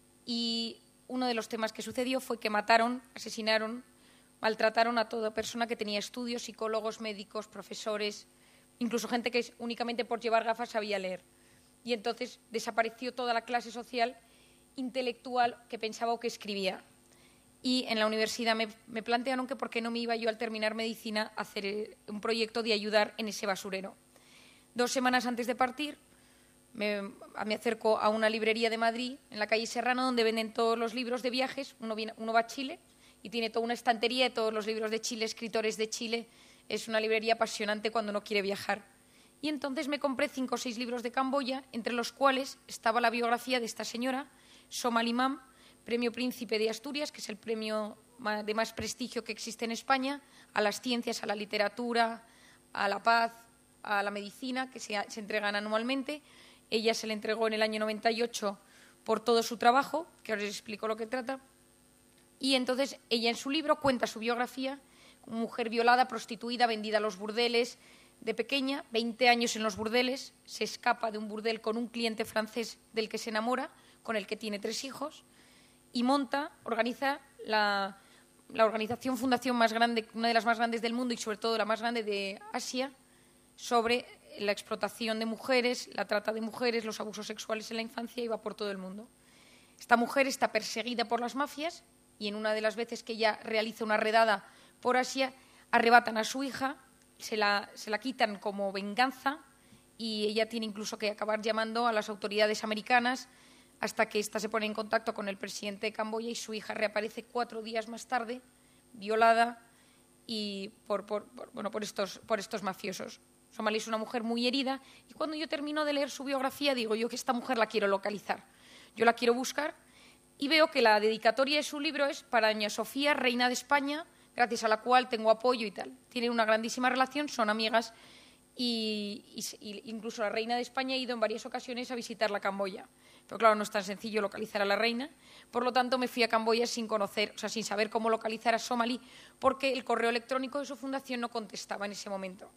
y uno de los temas que sucedió fue que mataron, asesinaron, maltrataron a toda persona que tenía estudios, psicólogos, médicos, profesores, incluso gente que únicamente por llevar gafas sabía leer. Y entonces desapareció toda la clase social intelectual que pensaba o que escribía. Y en la universidad me plantearon que por qué no me iba yo al terminar medicina a hacer un proyecto de ayudar en ese basurero. 2 semanas antes de partir me acerco a una librería de Madrid, en la calle Serrano, donde venden todos los libros de viajes. Uno va a Chile y tiene toda una estantería de todos los libros de Chile, escritores de Chile. Es una librería apasionante cuando uno quiere viajar. Y entonces me compré 5 o 6 libros de Camboya, entre los cuales estaba la biografía de esta señora, Somalimam, Premio Príncipe de Asturias, que es el premio de más prestigio que existe en España, a las ciencias, a la literatura, a la paz, a la medicina, que se entregan anualmente. Ella se le entregó en el año 98 por todo su trabajo, que ahora les explico lo que trata. Y entonces ella en su libro cuenta su biografía, mujer violada, prostituida, vendida a los burdeles, de pequeña, 20 años en los burdeles, se escapa de un burdel con un cliente francés del que se enamora, con el que tiene 3 hijos, y organiza la organización fundación más grande, una de las más grandes del mundo y sobre todo la más grande de Asia, sobre la explotación de mujeres, la trata de mujeres, los abusos sexuales en la infancia, y va por todo el mundo. Esta mujer está perseguida por las mafias y en una de las veces que ella realiza una redada por Asia, arrebatan a su hija, se la quitan como venganza y ella tiene incluso que acabar llamando a las autoridades americanas hasta que ésta se pone en contacto con el presidente de Camboya y su hija reaparece 4 días más tarde, violada y por estos mafiosos. Somalia es una mujer muy herida y cuando yo termino de leer su biografía digo yo que esta mujer la quiero localizar, yo la quiero buscar y veo que la dedicatoria de su libro es para doña Sofía, reina de España, gracias a la cual tengo apoyo y tal. Tienen una grandísima relación, son amigas y incluso la reina de España ha ido en varias ocasiones a visitarla a Camboya. Pero claro, no es tan sencillo localizar a la reina. Por lo tanto, me fui a Camboya sin saber cómo localizar a Somalie, porque el correo electrónico de su fundación no contestaba en ese momento.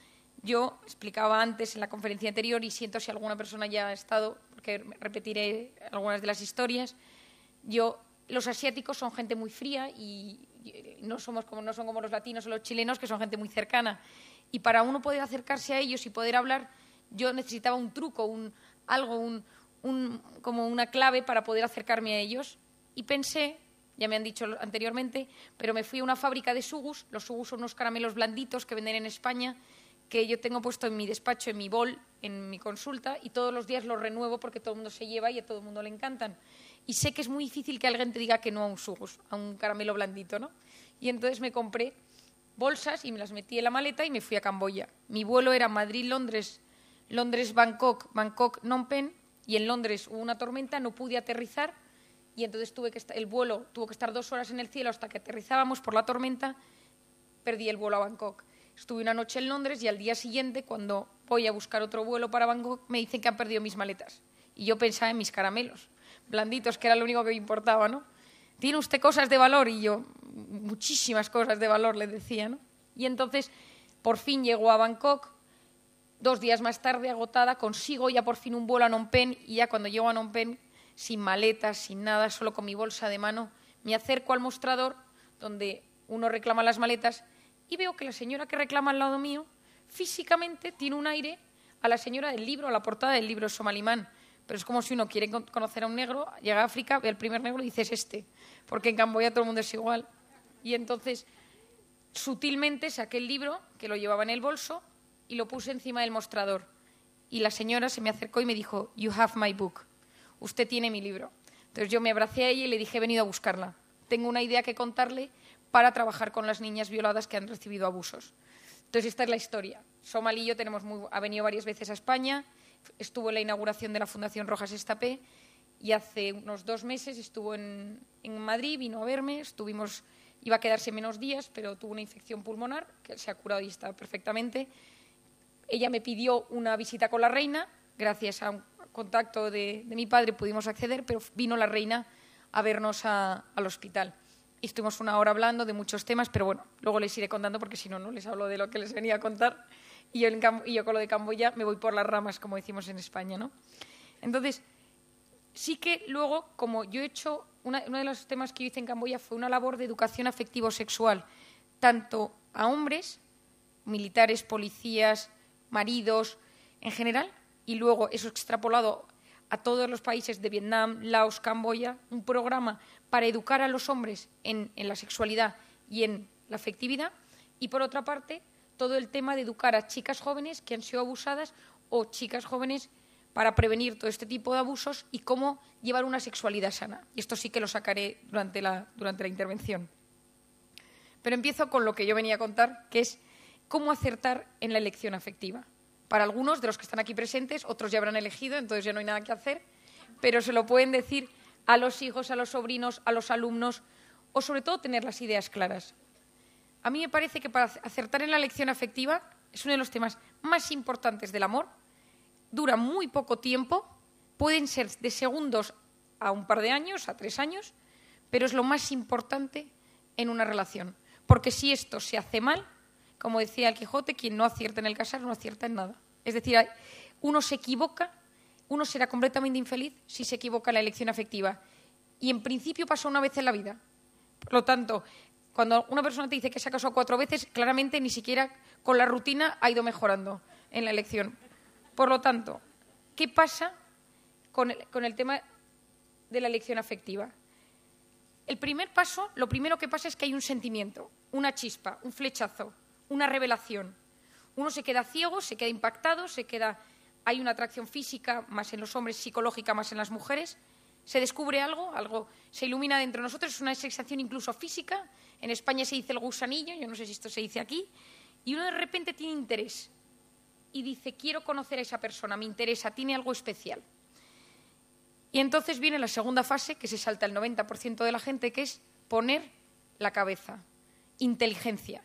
Yo explicaba antes en la conferencia anterior, y siento si alguna persona ya ha estado, porque repetiré algunas de las historias, los asiáticos son gente muy fría y no son como los latinos o los chilenos, que son gente muy cercana. Y para uno poder acercarse a ellos y poder hablar, yo necesitaba un truco, como una clave para poder acercarme a ellos. Y pensé, ya me han dicho anteriormente, pero me fui a una fábrica de sugus. Los sugus son unos caramelos blanditos que venden en España, que yo tengo puesto en mi despacho, en mi bol, en mi consulta, y todos los días los renuevo porque todo el mundo se lleva y a todo el mundo le encantan. Y sé que es muy difícil que alguien te diga que no a un sugus, a un caramelo blandito, ¿no? Y entonces me compré bolsas y me las metí en la maleta y me fui a Camboya. Mi vuelo era Madrid-Londres, Londres-Bangkok, Bangkok-Phnom Penh, y en Londres hubo una tormenta, no pude aterrizar y entonces el vuelo tuvo que estar 2 horas en el cielo hasta que aterrizábamos por la tormenta, perdí el vuelo a Bangkok. Estuve una noche en Londres y al día siguiente, cuando voy a buscar otro vuelo para Bangkok, me dicen que han perdido mis maletas. Y yo pensaba en mis caramelos blanditos, que era lo único que me importaba, ¿no? ¿Tiene usted cosas de valor? Y yo, muchísimas cosas de valor, le decía, ¿no? Y entonces, por fin llego a Bangkok. 2 días más tarde, agotada, consigo ya por fin un vuelo a Phnom Penh, y ya cuando llego a Phnom Penh, sin maletas, sin nada, solo con mi bolsa de mano, me acerco al mostrador donde uno reclama las maletas y veo que la señora que reclama al lado mío físicamente tiene un aire a la señora del libro, a la portada del libro Somalimán. Pero es como si uno quiere conocer a un negro, llega a África, ve al primer negro y dice es este, porque en Camboya todo el mundo es igual. Y entonces, sutilmente saqué el libro, que lo llevaba en el bolso, y lo puse encima del mostrador. Y la señora se me acercó y me dijo, "You have my book", usted tiene mi libro. Entonces yo me abracé a ella y le dije, he venido a buscarla. Tengo una idea que contarle para trabajar con las niñas violadas que han recibido abusos. Entonces esta es la historia. Somalie y yo ha venido varias veces a España, estuvo en la inauguración de la Fundación Rojas Estapé y hace unos 2 meses estuvo en Madrid, vino a verme, iba a quedarse menos días, pero tuvo una infección pulmonar, que se ha curado y está perfectamente. Ella me pidió una visita con la reina, gracias a un contacto de mi padre pudimos acceder, pero vino la reina a vernos al hospital. Y estuvimos 1 hora hablando de muchos temas, pero bueno, luego les iré contando porque si no, no les hablo de lo que les venía a contar. Y yo con lo de Camboya me voy por las ramas, como decimos en España, ¿no? Entonces, sí que luego, como yo he hecho, uno de los temas que yo hice en Camboya fue una labor de educación afectivo-sexual, tanto a hombres, militares, policías, maridos, en general, y luego eso extrapolado a todos los países de Vietnam, Laos, Camboya, un programa para educar a los hombres en la sexualidad y en la afectividad, y por otra parte, todo el tema de educar a chicas jóvenes que han sido abusadas o chicas jóvenes para prevenir todo este tipo de abusos y cómo llevar una sexualidad sana. Y esto sí que lo sacaré durante la intervención. Pero empiezo con lo que yo venía a contar, que es cómo acertar en la elección afectiva. Para algunos de los que están aquí presentes, otros ya habrán elegido, entonces ya no hay nada que hacer, pero se lo pueden decir a los hijos, a los sobrinos, a los alumnos, o sobre todo tener las ideas claras. A mí me parece que para acertar en la elección afectiva es uno de los temas más importantes del amor. Dura muy poco tiempo, pueden ser de segundos a un par de años, a 3 años, pero es lo más importante en una relación. Porque si esto se hace mal, como decía el Quijote, quien no acierta en el casar no acierta en nada. Es decir, uno se equivoca, uno será completamente infeliz si se equivoca en la elección afectiva. Y en principio pasa una vez en la vida. Por lo tanto, cuando una persona te dice que se ha casado 4 veces, claramente ni siquiera con la rutina ha ido mejorando en la elección. Por lo tanto, ¿qué pasa con el tema de la elección afectiva? El primer paso, lo primero que pasa es que hay un sentimiento, una chispa, un flechazo, una revelación. Uno se queda ciego, se queda impactado, hay una atracción física más en los hombres, psicológica más en las mujeres, se descubre algo se ilumina dentro de nosotros, es una sensación incluso física. En España se dice el gusanillo, yo no sé si esto se dice aquí, y uno de repente tiene interés y dice, quiero conocer a esa persona, me interesa, tiene algo especial. Y entonces viene la segunda fase, que se salta el 90% de la gente, que es poner la cabeza, inteligencia.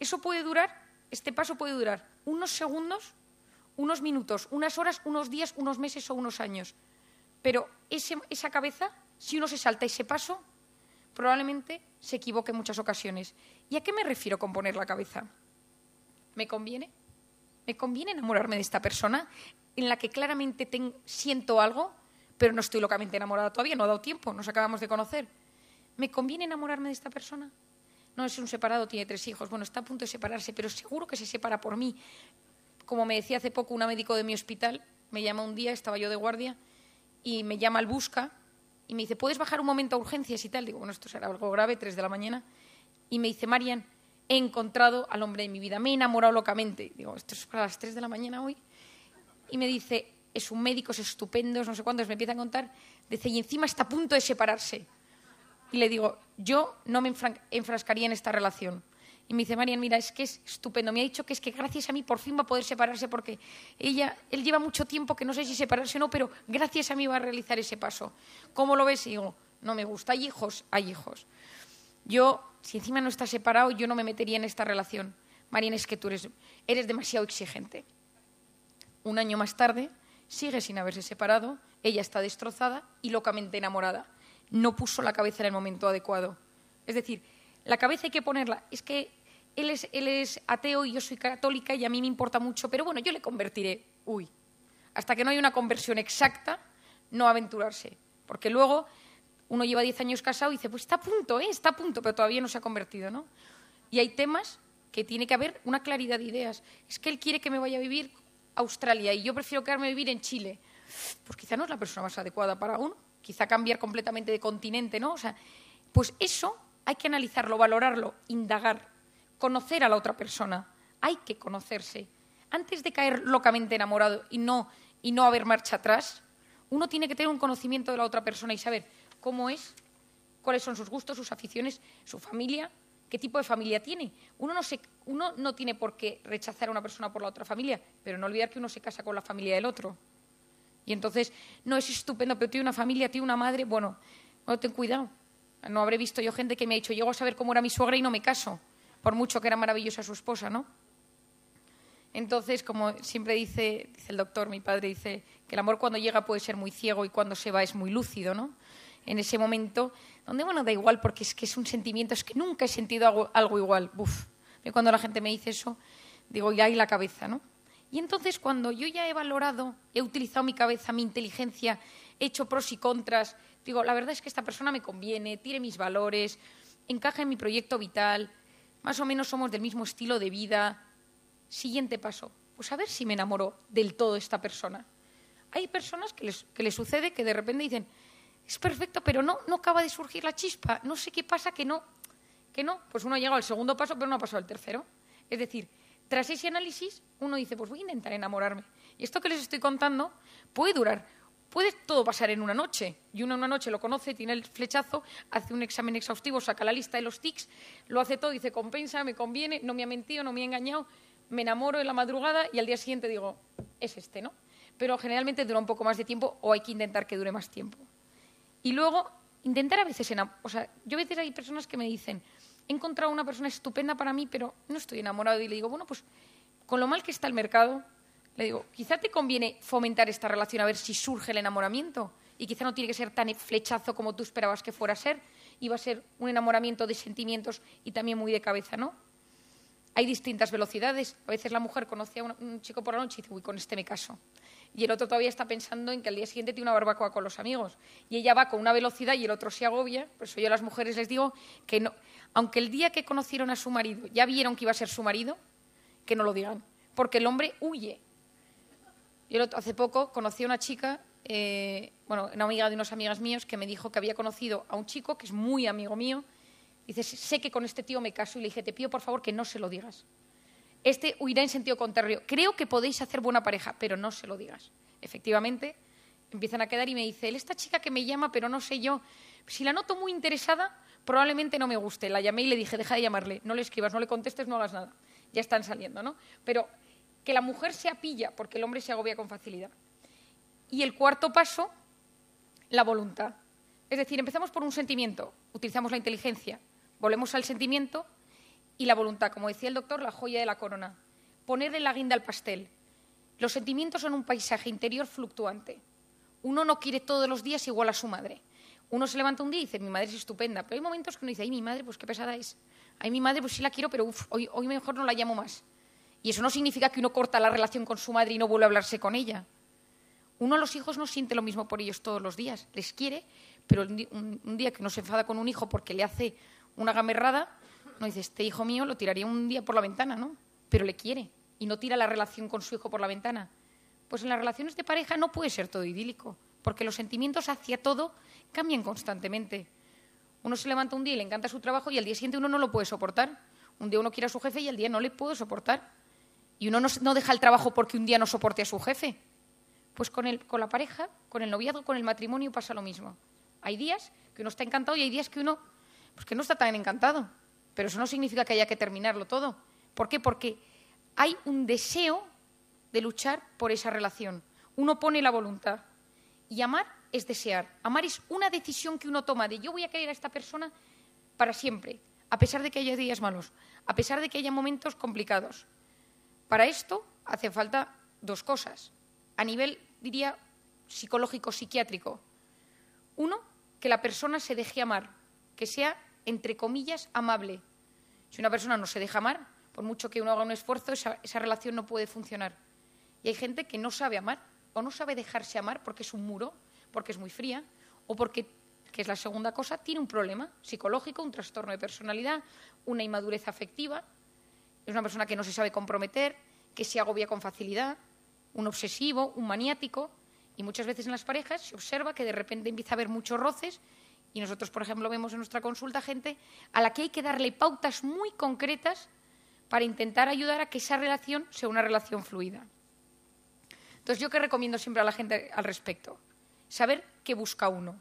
Este paso puede durar unos segundos, unos minutos, unas horas, unos días, unos meses o unos años. Pero esa cabeza, si uno se salta ese paso, probablemente se equivoque en muchas ocasiones. ¿Y a qué me refiero con poner la cabeza? ¿Me conviene? ¿Me conviene enamorarme de esta persona en la que claramente siento algo, pero no estoy locamente enamorada todavía, no ha dado tiempo, nos acabamos de conocer? ¿Me conviene enamorarme de esta persona? No, es un separado, tiene 3 hijos. Bueno, está a punto de separarse, pero seguro que se separa por mí. Como me decía hace poco una médico de mi hospital, me llama un día, estaba yo de guardia, y me llama al busca y me dice, ¿puedes bajar un momento a urgencias y tal? Digo, bueno, esto será algo grave, 3 de la mañana. Y me dice, Marian, he encontrado al hombre de mi vida, me he enamorado locamente. Digo, esto es para las 3 de la mañana hoy. Y me dice, es un médico, es estupendo, no sé cuántos, me empieza a contar. Dice, y encima está a punto de separarse. Y le digo, yo no me enfrascaría en esta relación. Y me dice, Marian, mira, es que es estupendo. Me ha dicho que es que gracias a mí por fin va a poder separarse porque él lleva mucho tiempo que no sé si separarse o no, pero gracias a mí va a realizar ese paso. ¿Cómo lo ves? Y digo, no me gusta. Hay hijos, hay hijos. Yo, si encima no estás separado, yo no me metería en esta relación. Marian, es que tú eres demasiado exigente. 1 año más tarde, sigue sin haberse separado, ella está destrozada y locamente enamorada. No puso la cabeza en el momento adecuado. Es decir, la cabeza hay que ponerla. Es que él es ateo y yo soy católica y a mí me importa mucho, pero bueno, yo le convertiré. Hasta que no hay una conversión exacta, no aventurarse. Porque luego uno lleva 10 años casado y dice, pues está a punto, pero todavía no se ha convertido, ¿no? Y hay temas que tiene que haber una claridad de ideas. Es que él quiere que me vaya a vivir a Australia y yo prefiero quedarme a vivir en Chile. Pues quizá no es la persona más adecuada para uno. Quizá cambiar completamente de continente, ¿no? O sea, pues eso hay que analizarlo, valorarlo, indagar, conocer a la otra persona. Hay que conocerse. Antes de caer locamente enamorado y no haber marcha atrás, uno tiene que tener un conocimiento de la otra persona y saber cómo es, cuáles son sus gustos, sus aficiones, su familia, qué tipo de familia tiene. Uno no tiene por qué rechazar a una persona por la otra familia, pero no olvidar que uno se casa con la familia del otro. Y entonces, no, es estupendo, pero tiene una familia, tiene una madre. Bueno, ten cuidado. No habré visto yo gente que me ha dicho, llego a saber cómo era mi suegra y no me caso, por mucho que era maravillosa su esposa, ¿no? Entonces, como siempre dice el doctor, mi padre dice que el amor cuando llega puede ser muy ciego y cuando se va es muy lúcido, ¿no? En ese momento, donde, bueno, da igual porque es que es un sentimiento, es que nunca he sentido algo igual. Uf, y cuando la gente me dice eso, digo, ya hay la cabeza, ¿no? Y entonces, cuando yo ya he valorado, he utilizado mi cabeza, mi inteligencia, he hecho pros y contras, digo, la verdad es que esta persona me conviene, tiene mis valores, encaja en mi proyecto vital, más o menos somos del mismo estilo de vida. Siguiente paso, pues a ver si me enamoro del todo de esta persona. Hay personas que les sucede que de repente dicen, es perfecto, pero no acaba de surgir la chispa, no sé qué pasa, que no. Pues uno ha llegado al segundo paso, pero no ha pasado al tercero. Es decir, tras ese análisis, uno dice, pues voy a intentar enamorarme. Y esto que les estoy contando puede todo pasar en una noche. Y uno en una noche lo conoce, tiene el flechazo, hace un examen exhaustivo, saca la lista de los tics, lo hace todo, dice, compensa, me conviene, no me ha mentido, no me ha engañado, me enamoro en la madrugada y al día siguiente digo, es este, ¿no? Pero generalmente dura un poco más de tiempo o hay que intentar que dure más tiempo. Y luego, intentar a veces yo a veces hay personas que me dicen, he encontrado una persona estupenda para mí, pero no estoy enamorado. Y le digo, bueno, pues con lo mal que está el mercado, le digo, quizá te conviene fomentar esta relación a ver si surge el enamoramiento. Y quizá no tiene que ser tan flechazo como tú esperabas que fuera a ser. Y va a ser un enamoramiento de sentimientos y también muy de cabeza, ¿no? Hay distintas velocidades. A veces la mujer conoce a un chico por la noche y dice, uy, con este me caso. Y el otro todavía está pensando en que al día siguiente tiene una barbacoa con los amigos. Y ella va con una velocidad y el otro se agobia. Por eso yo a las mujeres les digo que no, aunque el día que conocieron a su marido ya vieron que iba a ser su marido, que no lo digan. Porque el hombre huye. Yo hace poco conocí a una chica, una amiga de unas amigas mías, que me dijo que había conocido a un chico que es muy amigo mío. Dice, sé que con este tío me caso. Y le dije, te pido por favor que no se lo digas. Este huirá en sentido contrario. Creo que podéis hacer buena pareja, pero no se lo digas. Efectivamente, empiezan a quedar y me dice, esta chica que me llama, pero no sé yo, si la noto muy interesada, probablemente no me guste. La llamé y le dije, deja de llamarle, no le escribas, no le contestes, no hagas nada. Ya están saliendo, ¿no? Pero que la mujer se apilla porque el hombre se agobia con facilidad. Y el cuarto paso, la voluntad. Es decir, empezamos por un sentimiento, utilizamos la inteligencia, volvemos al sentimiento y la voluntad, como decía el doctor, la joya de la corona. Ponerle la guinda al pastel. Los sentimientos son un paisaje interior fluctuante. Uno no quiere todos los días igual a su madre. Uno se levanta un día y dice, mi madre es estupenda, pero hay momentos que uno dice, ay, mi madre, pues qué pesada es. Ay, mi madre, pues sí la quiero, pero hoy mejor no la llamo más. Y eso no significa que uno corta la relación con su madre y no vuelve a hablarse con ella. Uno a los hijos no siente lo mismo por ellos todos los días. Les quiere, pero un día que uno se enfada con un hijo porque le hace una gamerrada, no dice, este hijo mío lo tiraría un día por la ventana, ¿no? Pero le quiere y no tira la relación con su hijo por la ventana. Pues en las relaciones de pareja no puede ser todo idílico, porque los sentimientos hacia todo cambian constantemente. Uno se levanta un día y le encanta su trabajo y al día siguiente uno no lo puede soportar. Un día uno quiere a su jefe y al día no le puede soportar. Y uno no deja el trabajo porque un día no soporte a su jefe. Pues con la pareja, con el noviazgo, con el matrimonio pasa lo mismo. Hay días que uno está encantado y hay días que uno que no está tan encantado. Pero eso no significa que haya que terminarlo todo. ¿Por qué? Porque hay un deseo de luchar por esa relación. Uno pone la voluntad. Y amar es desear. Amar es una decisión que uno toma de yo voy a querer a esta persona para siempre, a pesar de que haya días malos, a pesar de que haya momentos complicados. Para esto hace falta dos cosas. A nivel, diría, psicológico, psiquiátrico. Uno, que la persona se deje amar, que sea, entre comillas, amable. Si una persona no se deja amar, por mucho que uno haga un esfuerzo, esa relación no puede funcionar. Y hay gente que no sabe amar o no sabe dejarse amar porque es un muro, porque es muy fría o porque, que es la segunda cosa, tiene un problema psicológico, un trastorno de personalidad, una inmadurez afectiva. Es una persona que no se sabe comprometer, que se agobia con facilidad, un obsesivo, un maniático. Y muchas veces en las parejas se observa que de repente empieza a haber muchos roces. Y nosotros, por ejemplo, vemos en nuestra consulta gente a la que hay que darle pautas muy concretas para intentar ayudar a que esa relación sea una relación fluida. Entonces, ¿yo qué recomiendo siempre a la gente al respecto? Saber qué busca uno.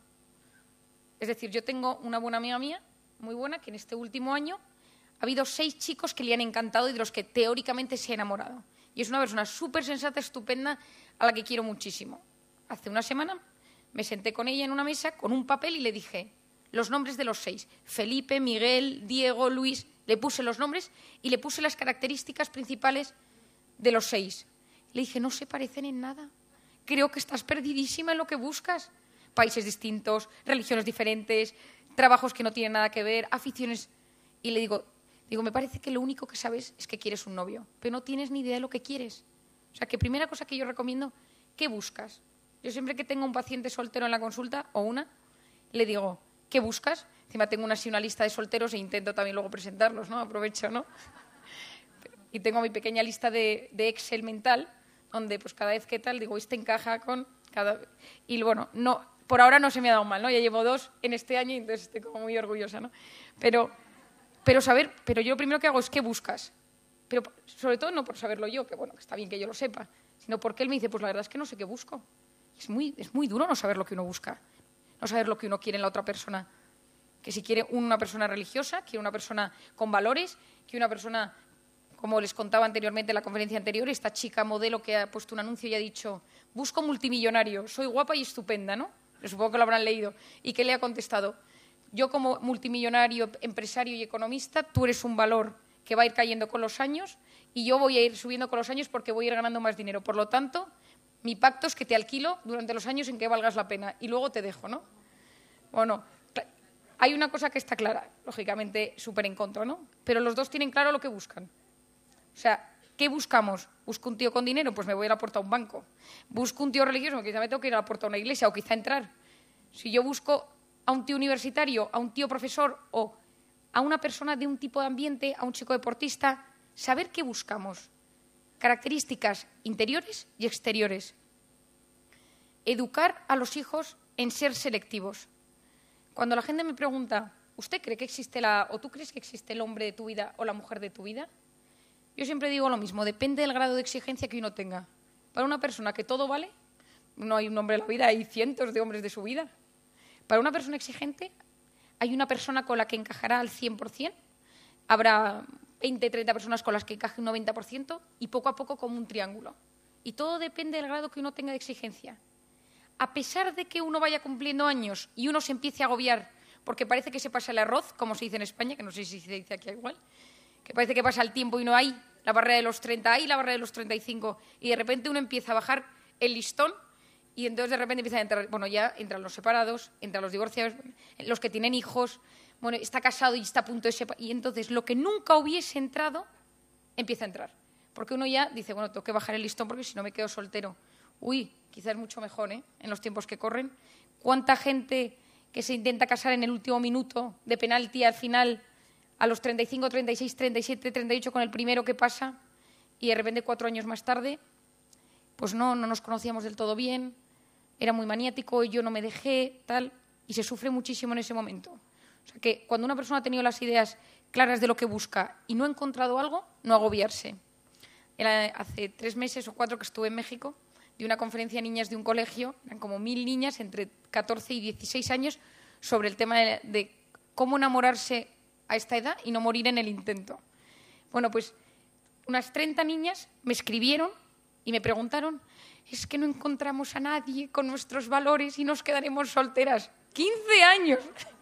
Es decir, yo tengo una buena amiga mía, muy buena, que en este último año ha habido 6 chicos que le han encantado y de los que teóricamente se ha enamorado. Y es una persona súper sensata, estupenda, a la que quiero muchísimo. hace una semana me senté con ella en una mesa con un papel y le dije los nombres de los 6. Felipe, Miguel, Diego, Luis. Le puse los nombres y le puse las características principales de los 6. Le dije, no se parecen en nada. Creo que estás perdidísima en lo que buscas. Países distintos, religiones diferentes, trabajos que no tienen nada que ver, aficiones. Y le digo, me parece que lo único que sabes es que quieres un novio, pero no tienes ni idea de lo que quieres. O sea, que primera cosa que yo recomiendo, ¿qué buscas? Yo siempre que tengo un paciente soltero en la consulta, o una, le digo, ¿qué buscas? Encima tengo una lista de solteros e intento también luego presentarlos, ¿no? Aprovecho, ¿no? Y tengo mi pequeña lista de Excel mental, donde pues cada vez que tal digo, este encaja con cada... Y bueno, no, por ahora no se me ha dado mal, ¿no? Ya llevo 2 en este año y entonces estoy como muy orgullosa, ¿no? Pero yo lo primero que hago es ¿qué buscas? Pero sobre todo no por saberlo yo, que bueno, que está bien que yo lo sepa, sino porque él me dice, pues la verdad es que no sé qué busco. Es muy duro no saber lo que uno busca, no saber lo que uno quiere en la otra persona. Que si quiere una persona religiosa, quiere una persona con valores, quiere una persona, como les contaba anteriormente en la conferencia anterior, esta chica modelo que ha puesto un anuncio y ha dicho, busco multimillonario, soy guapa y estupenda, ¿no? Supongo que lo habrán leído. ¿Y qué le ha contestado? Yo como multimillonario, empresario y economista, tú eres un valor que va a ir cayendo con los años y yo voy a ir subiendo con los años porque voy a ir ganando más dinero. Por lo tanto, mi pacto es que te alquilo durante los años en que valgas la pena y luego te dejo, ¿no? Bueno, hay una cosa que está clara, lógicamente súper en contra, ¿no? Pero los dos tienen claro lo que buscan. O sea, ¿qué buscamos? ¿Busco un tío con dinero? Pues me voy a la puerta a un banco. ¿Busco un tío religioso? Quizá me tengo que ir a la puerta a una iglesia o quizá entrar. Si yo busco a un tío universitario, a un tío profesor o a una persona de un tipo de ambiente, a un chico deportista, saber qué buscamos. Características interiores y exteriores. Educar a los hijos en ser selectivos. Cuando la gente me pregunta, ¿usted cree que existe o tú crees que existe el hombre de tu vida o la mujer de tu vida? Yo siempre digo lo mismo, depende del grado de exigencia que uno tenga. Para una persona que todo vale, no hay un hombre en la vida, hay cientos de hombres de su vida. Para una persona exigente, hay una persona con la que encajará al 100%, habrá 20, 30 personas con las que encaje un 90% y poco a poco como un triángulo. Y todo depende del grado que uno tenga de exigencia. A pesar de que uno vaya cumpliendo años y uno se empiece a agobiar porque parece que se pasa el arroz, como se dice en España, que no sé si se dice aquí igual, que parece que pasa el tiempo y no hay la barrera de los 30, hay la barrera de los 35, y de repente uno empieza a bajar el listón y entonces de repente empiezan a entrar, bueno, ya entran los separados, entran los divorciados, los que tienen hijos, bueno, está casado y está a punto de separar, y entonces lo que nunca hubiese entrado empieza a entrar. Porque uno ya dice, bueno, tengo que bajar el listón porque si no me quedo soltero. Uy, quizás es mucho mejor, ¿eh?, en los tiempos que corren. ¿Cuánta gente que se intenta casar en el último minuto de penalti al final, a los 35, 36, 37, 38 con el primero que pasa y de repente 4 años más tarde, pues no nos conocíamos del todo bien, era muy maniático, yo no me dejé, tal, y se sufre muchísimo en ese momento. O sea que cuando una persona ha tenido las ideas claras de lo que busca y no ha encontrado algo, no agobiarse. Hace 3 meses o 4 que estuve en México, de una conferencia de niñas de un colegio, eran como 1000 niñas entre 14 y 16 años, sobre el tema de cómo enamorarse a esta edad y no morir en el intento. Bueno, pues unas 30 niñas me escribieron y me preguntaron, es que no encontramos a nadie con nuestros valores y nos quedaremos solteras. ¡15 años!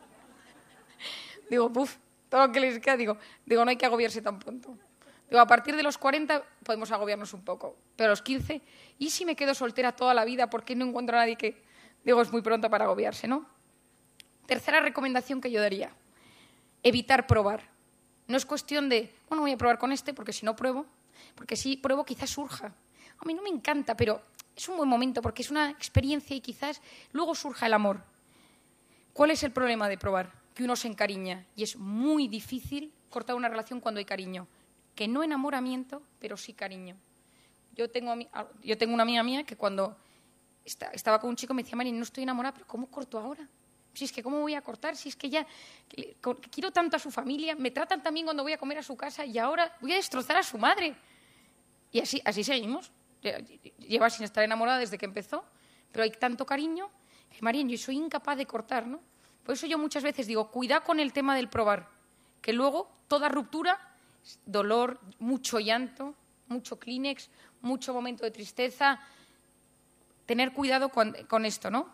Digo, puf, todo lo que les queda, digo, no hay que agobiarse tan pronto. Digo, a partir de los 40 podemos agobiarnos un poco, pero a los 15, ¿y si me quedo soltera toda la vida porque no encuentro a nadie que...? Digo, es muy pronto para agobiarse, ¿no? Tercera recomendación que yo daría, evitar probar. No es cuestión de, bueno, voy a probar con este porque si no pruebo, porque si pruebo quizás surja. A mí no me encanta, pero es un buen momento porque es una experiencia y quizás luego surja el amor. ¿Cuál es el problema de probar? Que uno se encariña y es muy difícil cortar una relación cuando hay cariño. Que no enamoramiento, pero sí cariño. Yo tengo una amiga mía que cuando estaba con un chico me decía, Mari, no estoy enamorada, pero ¿cómo corto ahora? Si es que ¿cómo voy a cortar? Si es que ya que quiero tanto a su familia, me tratan tan bien cuando voy a comer a su casa y ahora voy a destrozar a su madre. Y así seguimos. Lleva sin estar enamorada desde que empezó, pero hay tanto cariño que, María, yo soy incapaz de cortar, ¿no? Por eso yo muchas veces digo, cuidado con el tema del probar, que luego toda ruptura, dolor, mucho llanto, mucho Kleenex, mucho momento de tristeza, tener cuidado con esto, ¿no?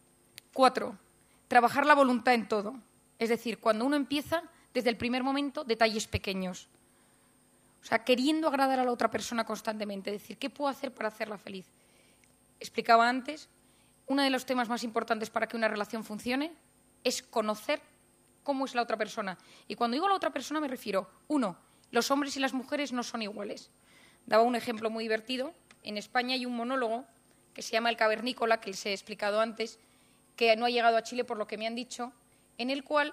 4, trabajar la voluntad en todo. Es decir, cuando uno empieza, desde el primer momento, detalles pequeños. O sea, queriendo agradar a la otra persona constantemente. Decir, ¿qué puedo hacer para hacerla feliz? Explicaba antes, uno de los temas más importantes para que una relación funcione es conocer cómo es la otra persona. Y cuando digo la otra persona me refiero, 1, los hombres y las mujeres no son iguales. Daba un ejemplo muy divertido. En España hay un monólogo que se llama El Cavernícola, que les he explicado antes, que no ha llegado a Chile por lo que me han dicho, en el cual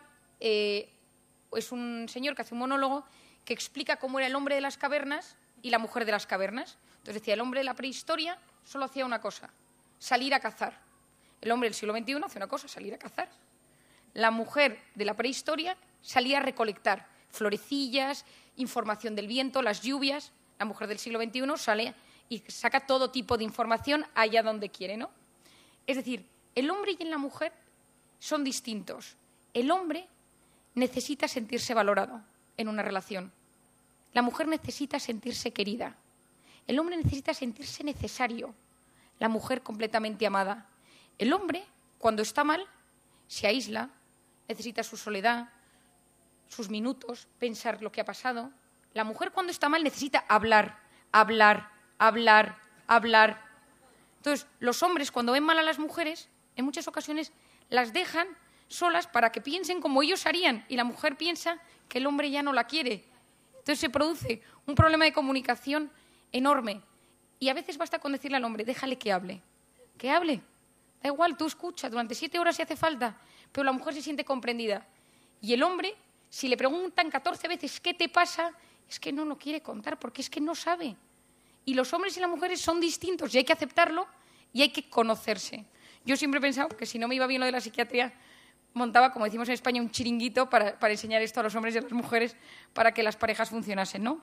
es un señor que hace un monólogo que explica cómo era el hombre de las cavernas y la mujer de las cavernas. Entonces decía, el hombre de la prehistoria solo hacía una cosa, salir a cazar. El hombre del siglo XXI hace una cosa, salir a cazar. La mujer de la prehistoria salía a recolectar florecillas, información del viento, las lluvias. La mujer del siglo XXI sale y saca todo tipo de información allá donde quiere, ¿no? Es decir, el hombre y la mujer son distintos. El hombre necesita sentirse valorado en una relación. La mujer necesita sentirse querida. El hombre necesita sentirse necesario. La mujer completamente amada. El hombre, cuando está mal, se aísla, necesita su soledad, sus minutos, pensar lo que ha pasado. La mujer, cuando está mal, necesita hablar, hablar, hablar, hablar. Entonces, los hombres, cuando ven mal a las mujeres, en muchas ocasiones las dejan solas para que piensen como ellos harían, y la mujer piensa que el hombre ya no la quiere. Entonces se produce un problema de comunicación enorme. Y a veces basta con decirle al hombre, déjale que hable. Que hable. Da igual, tú escucha durante 7 horas si hace falta, pero la mujer se siente comprendida. Y el hombre, si le preguntan 14 veces qué te pasa, es que no lo quiere contar porque es que no sabe. Y los hombres y las mujeres son distintos y hay que aceptarlo y hay que conocerse. Yo siempre he pensado que si no me iba bien lo de la psiquiatría, montaba, como decimos en España, un chiringuito para enseñar esto a los hombres y a las mujeres para que las parejas funcionasen, ¿no?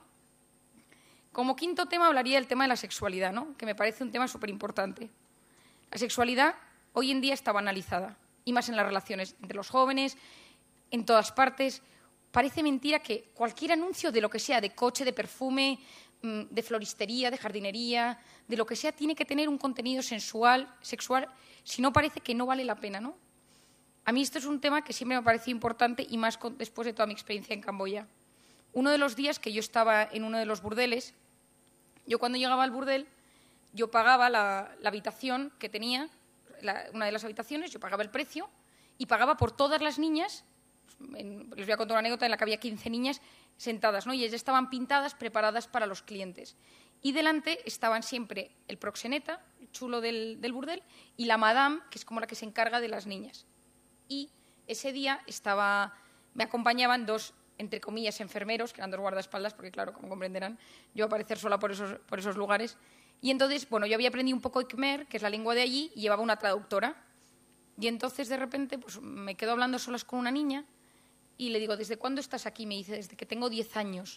Como quinto tema hablaría del tema de la sexualidad, ¿no? Que me parece un tema súper importante. La sexualidad hoy en día está banalizada, y más en las relaciones entre los jóvenes, en todas partes. Parece mentira que cualquier anuncio de lo que sea, de coche, de perfume, de floristería, de jardinería, de lo que sea, tiene que tener un contenido sexual, si no parece que no vale la pena, ¿no? A mí esto es un tema que siempre me ha parecido importante y más después de toda mi experiencia en Camboya. Uno de los días que yo estaba en uno de los burdeles, yo cuando llegaba al burdel, yo pagaba la habitación que tenía, una de las habitaciones, yo pagaba el precio y pagaba por todas las niñas. Les voy a contar una anécdota en la que había 15 niñas sentadas, ¿no? Y ellas estaban pintadas, preparadas para los clientes. Y delante estaban siempre el proxeneta, el chulo del burdel, y la madame, que es como la que se encarga de las niñas. Y ese día me acompañaban 2, entre comillas, enfermeros, que eran 2 guardaespaldas, porque claro, como comprenderán, yo iba a aparecer sola por esos lugares. Y entonces, bueno, yo había aprendido un poco Khmer, que es la lengua de allí, y llevaba una traductora. Y entonces, de repente, pues me quedo hablando solas con una niña y le digo, ¿desde cuándo estás aquí? Me dice, desde que tengo 10 años.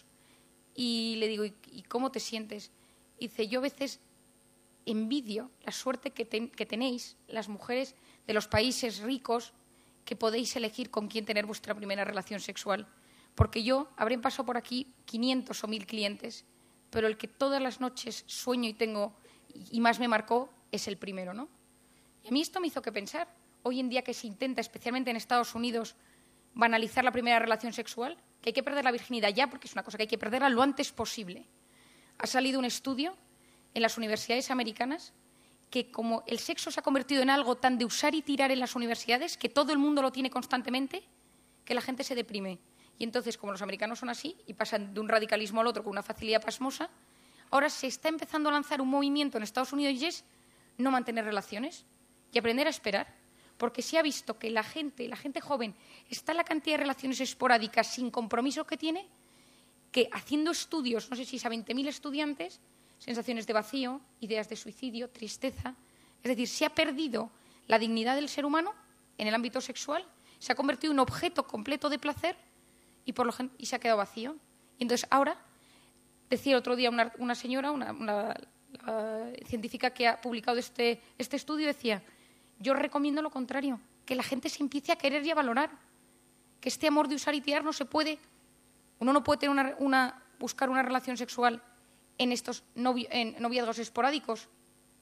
Y le digo, ¿y cómo te sientes? Y dice, yo a veces envidio la suerte que tenéis las mujeres de los países ricos, que podéis elegir con quién tener vuestra primera relación sexual. Porque yo habré pasado por aquí 500 o 1000 clientes, pero el que todas las noches sueño y tengo y más me marcó es el primero, ¿no? Y a mí esto me hizo que pensar. Hoy en día que se intenta, especialmente en Estados Unidos, banalizar la primera relación sexual, que hay que perder la virginidad ya, porque es una cosa que hay que perderla lo antes posible. Ha salido un estudio en las universidades americanas que como el sexo se ha convertido en algo tan de usar y tirar en las universidades, que todo el mundo lo tiene constantemente, que la gente se deprime. Y entonces, como los americanos son así y pasan de un radicalismo al otro con una facilidad pasmosa, ahora se está empezando a lanzar un movimiento en Estados Unidos y es no mantener relaciones y aprender a esperar. Porque se ha visto que la gente joven, está la cantidad de relaciones esporádicas sin compromiso que tiene, que haciendo estudios, no sé si es a 20.000 estudiantes, sensaciones de vacío, ideas de suicidio, tristeza. Es decir, se ha perdido la dignidad del ser humano en el ámbito sexual, se ha convertido en un objeto completo de placer y se ha quedado vacío. Y entonces ahora, decía otro día una señora, una científica que ha publicado este estudio, decía, yo recomiendo lo contrario, que la gente se empiece a querer y a valorar, que este amor de usar y tirar no se puede. Uno no puede tener buscar una relación sexual en estos noviazgos esporádicos.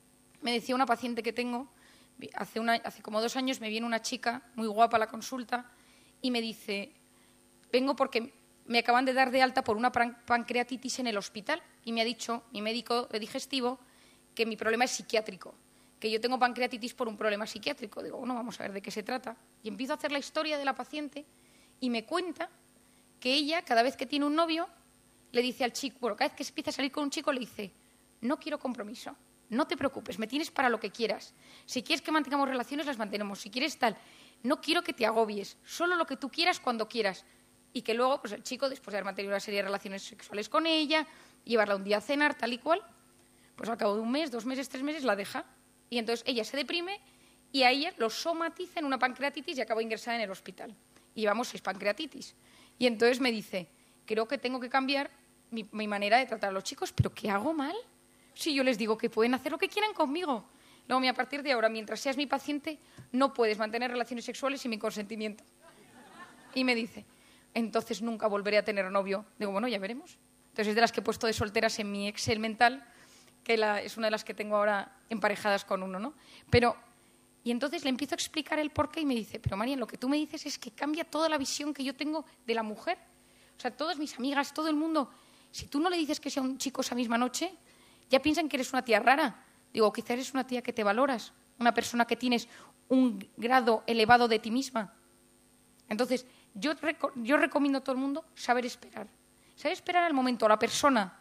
me decía una paciente que tengo, hace como 2 años me viene una chica muy guapa a la consulta y me dice, vengo porque me acaban de dar de alta por una pancreatitis en el hospital y me ha dicho mi médico de digestivo que mi problema es psiquiátrico, que yo tengo pancreatitis por un problema psiquiátrico. Digo, bueno, vamos a ver de qué se trata. Y empiezo a hacer la historia de la paciente y me cuenta que ella, cada vez que tiene un novio, le dice al chico, bueno, cada vez que empieza a salir con un chico, le dice, no quiero compromiso, no te preocupes, me tienes para lo que quieras. Si quieres que mantengamos relaciones, las mantenemos. Si quieres tal, no quiero que te agobies, solo lo que tú quieras cuando quieras. Y que luego, pues el chico, después de haber mantenido una serie de relaciones sexuales con ella, llevarla un día a cenar, tal y cual, pues al cabo de 1 mes, 2 meses, 3 meses, la deja. Y entonces ella se deprime y a ella lo somatiza en una pancreatitis y acaba ingresada en el hospital. Y llevamos 6 pancreatitis. Y entonces me dice, creo que tengo que cambiar mi manera de tratar a los chicos, pero ¿qué hago mal? Si yo les digo que pueden hacer lo que quieran conmigo. Luego, a partir de ahora, mientras seas mi paciente, no puedes mantener relaciones sexuales sin mi consentimiento. Y me dice, entonces nunca volveré a tener novio. Digo, bueno, ya veremos. Entonces es de las que he puesto de solteras en mi Excel mental, que es una de las que tengo ahora emparejadas con uno, ¿no? Y entonces le empiezo a explicar el porqué y me dice, pero María, lo que tú me dices es que cambia toda la visión que yo tengo de la mujer. O sea, todas mis amigas, todo el mundo, si tú no le dices que sea un chico esa misma noche, ya piensan que eres una tía rara. Digo, quizás eres una tía que te valoras, una persona que tienes un grado elevado de ti misma. Entonces, yo recomiendo a todo el mundo saber esperar. Saber esperar al momento, a la persona.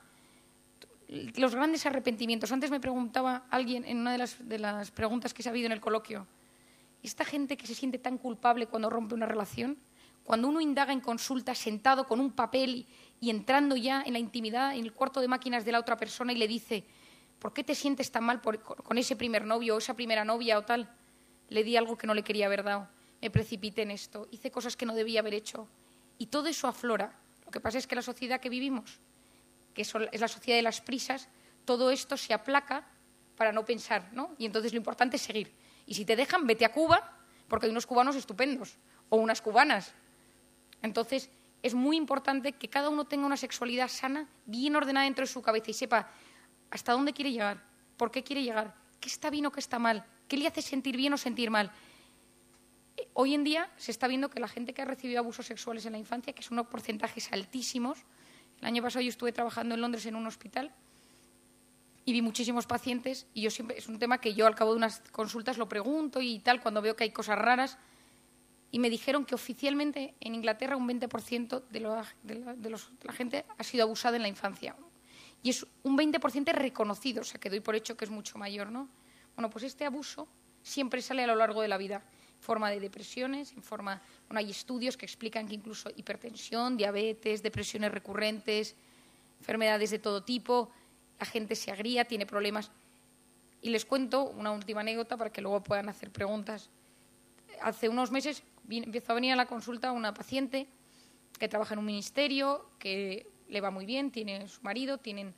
Los grandes arrepentimientos. Antes me preguntaba alguien en una de las preguntas que se ha habido en el coloquio, esta gente que se siente tan culpable cuando rompe una relación, cuando uno indaga en consulta sentado con un papel y entrando ya en la intimidad, en el cuarto de máquinas de la otra persona y le dice, ¿por qué te sientes tan mal con ese primer novio o esa primera novia o tal? Le di algo que no le quería haber dado, me precipité en esto, hice cosas que no debía haber hecho. Y todo eso aflora. Lo que pasa es que la sociedad que vivimos, que es la sociedad de las prisas, todo esto se aplaca para no pensar, ¿no? Y entonces lo importante es seguir. Y si te dejan, vete a Cuba, porque hay unos cubanos estupendos, o unas cubanas. Entonces, es muy importante que cada uno tenga una sexualidad sana, bien ordenada dentro de su cabeza y sepa hasta dónde quiere llegar, por qué quiere llegar, qué está bien o qué está mal, qué le hace sentir bien o sentir mal. Hoy en día se está viendo que la gente que ha recibido abusos sexuales en la infancia, que son unos porcentajes altísimos. El año pasado yo estuve trabajando en Londres en un hospital y vi muchísimos pacientes y yo siempre, es un tema que yo al cabo de unas consultas lo pregunto y tal, cuando veo que hay cosas raras. Y me dijeron que oficialmente en Inglaterra un 20% de la gente ha sido abusada en la infancia. Y es un 20% reconocido, o sea que doy por hecho que es mucho mayor, ¿no? Bueno, pues este abuso siempre sale a lo largo de la vida, en forma de depresiones, bueno, hay estudios que explican que incluso hipertensión, diabetes, depresiones recurrentes, enfermedades de todo tipo, la gente se agria, tiene problemas. Y les cuento una última anécdota para que luego puedan hacer preguntas. Hace unos meses empezó a venir a la consulta una paciente que trabaja en un ministerio, que le va muy bien, tiene su marido, tienen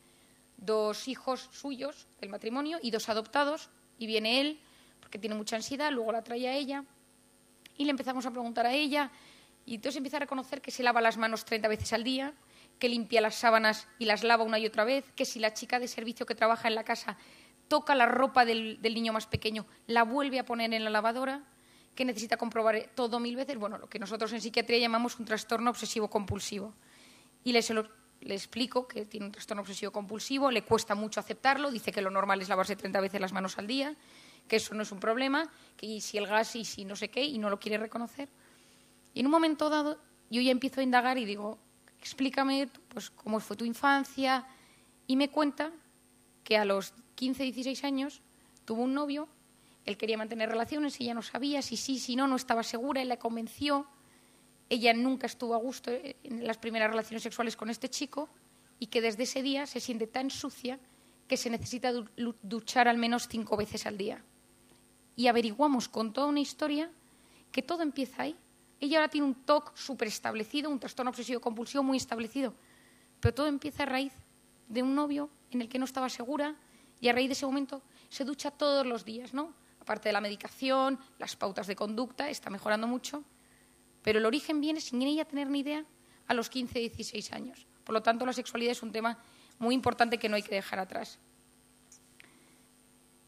2 hijos suyos del matrimonio y 2 adoptados, y viene él porque tiene mucha ansiedad, luego la trae a ella y le empezamos a preguntar a ella y entonces empieza a reconocer que se lava las manos 30 veces al día, que limpia las sábanas y las lava una y otra vez, que si la chica de servicio que trabaja en la casa toca la ropa del niño más pequeñño, la vuelve a poner en la lavadora, que necesita comprobar todo 1000 veces, bueno, lo que nosotros en psiquiatría llamamos un trastorno obsesivo-compulsivo. Y le explico que tiene un trastorno obsesivo-compulsivo, le cuesta mucho aceptarlo, dice que lo normal es lavarse 30 veces las manos al día, que eso no es un problema, que y si el gas y si no sé qué, y no lo quiere reconocer. Y en un momento dado yo ya empiezo a indagar y digo, explícame pues, cómo fue tu infancia, y me cuenta que a los 15, 16 años tuvo un novio. Él quería mantener relaciones, ella no sabía si sí, si no, no estaba segura, él la convenció. Ella nunca estuvo a gusto en las primeras relaciones sexuales con este chico y que desde ese día se siente tan sucia que se necesita duchar al menos 5 veces al día. Y averiguamos con toda una historia que todo empieza ahí. Ella ahora tiene un TOC súper establecido, un trastorno obsesivo-compulsivo muy establecido, pero todo empieza a raíz de un novio en el que no estaba segura y a raíz de ese momento se ducha todos los días, ¿no? Aparte de la medicación, las pautas de conducta, está mejorando mucho, pero el origen viene sin ella tener ni idea a los 15, 16 años. Por lo tanto, la sexualidad es un tema muy importante que no hay que dejar atrás.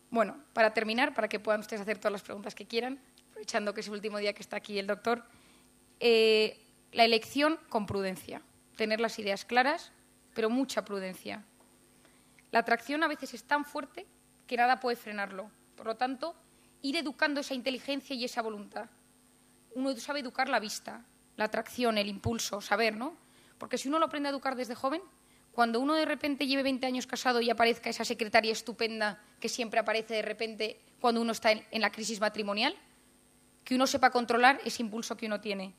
Bueno, para terminar, para que puedan ustedes hacer todas las preguntas que quieran, aprovechando que es el último día que está aquí el doctor, la elección con prudencia, tener las ideas claras, pero mucha prudencia. La atracción a veces es tan fuerte que nada puede frenarlo. Por lo tanto, ir educando esa inteligencia y esa voluntad. Uno sabe educar la vista, la atracción, el impulso, saber, ¿no? Porque si uno lo aprende a educar desde joven, cuando uno de repente lleve 20 años casado y aparezca esa secretaria estupenda que siempre aparece de repente cuando uno está en la crisis matrimonial, que uno sepa controlar ese impulso que uno tiene.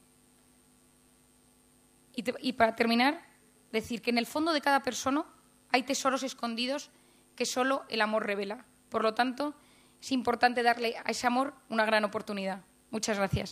Y para terminar, decir que en el fondo de cada persona hay tesoros escondidos que solo el amor revela. Por lo tanto, es importante darle a ese amor una gran oportunidad. Muchas gracias.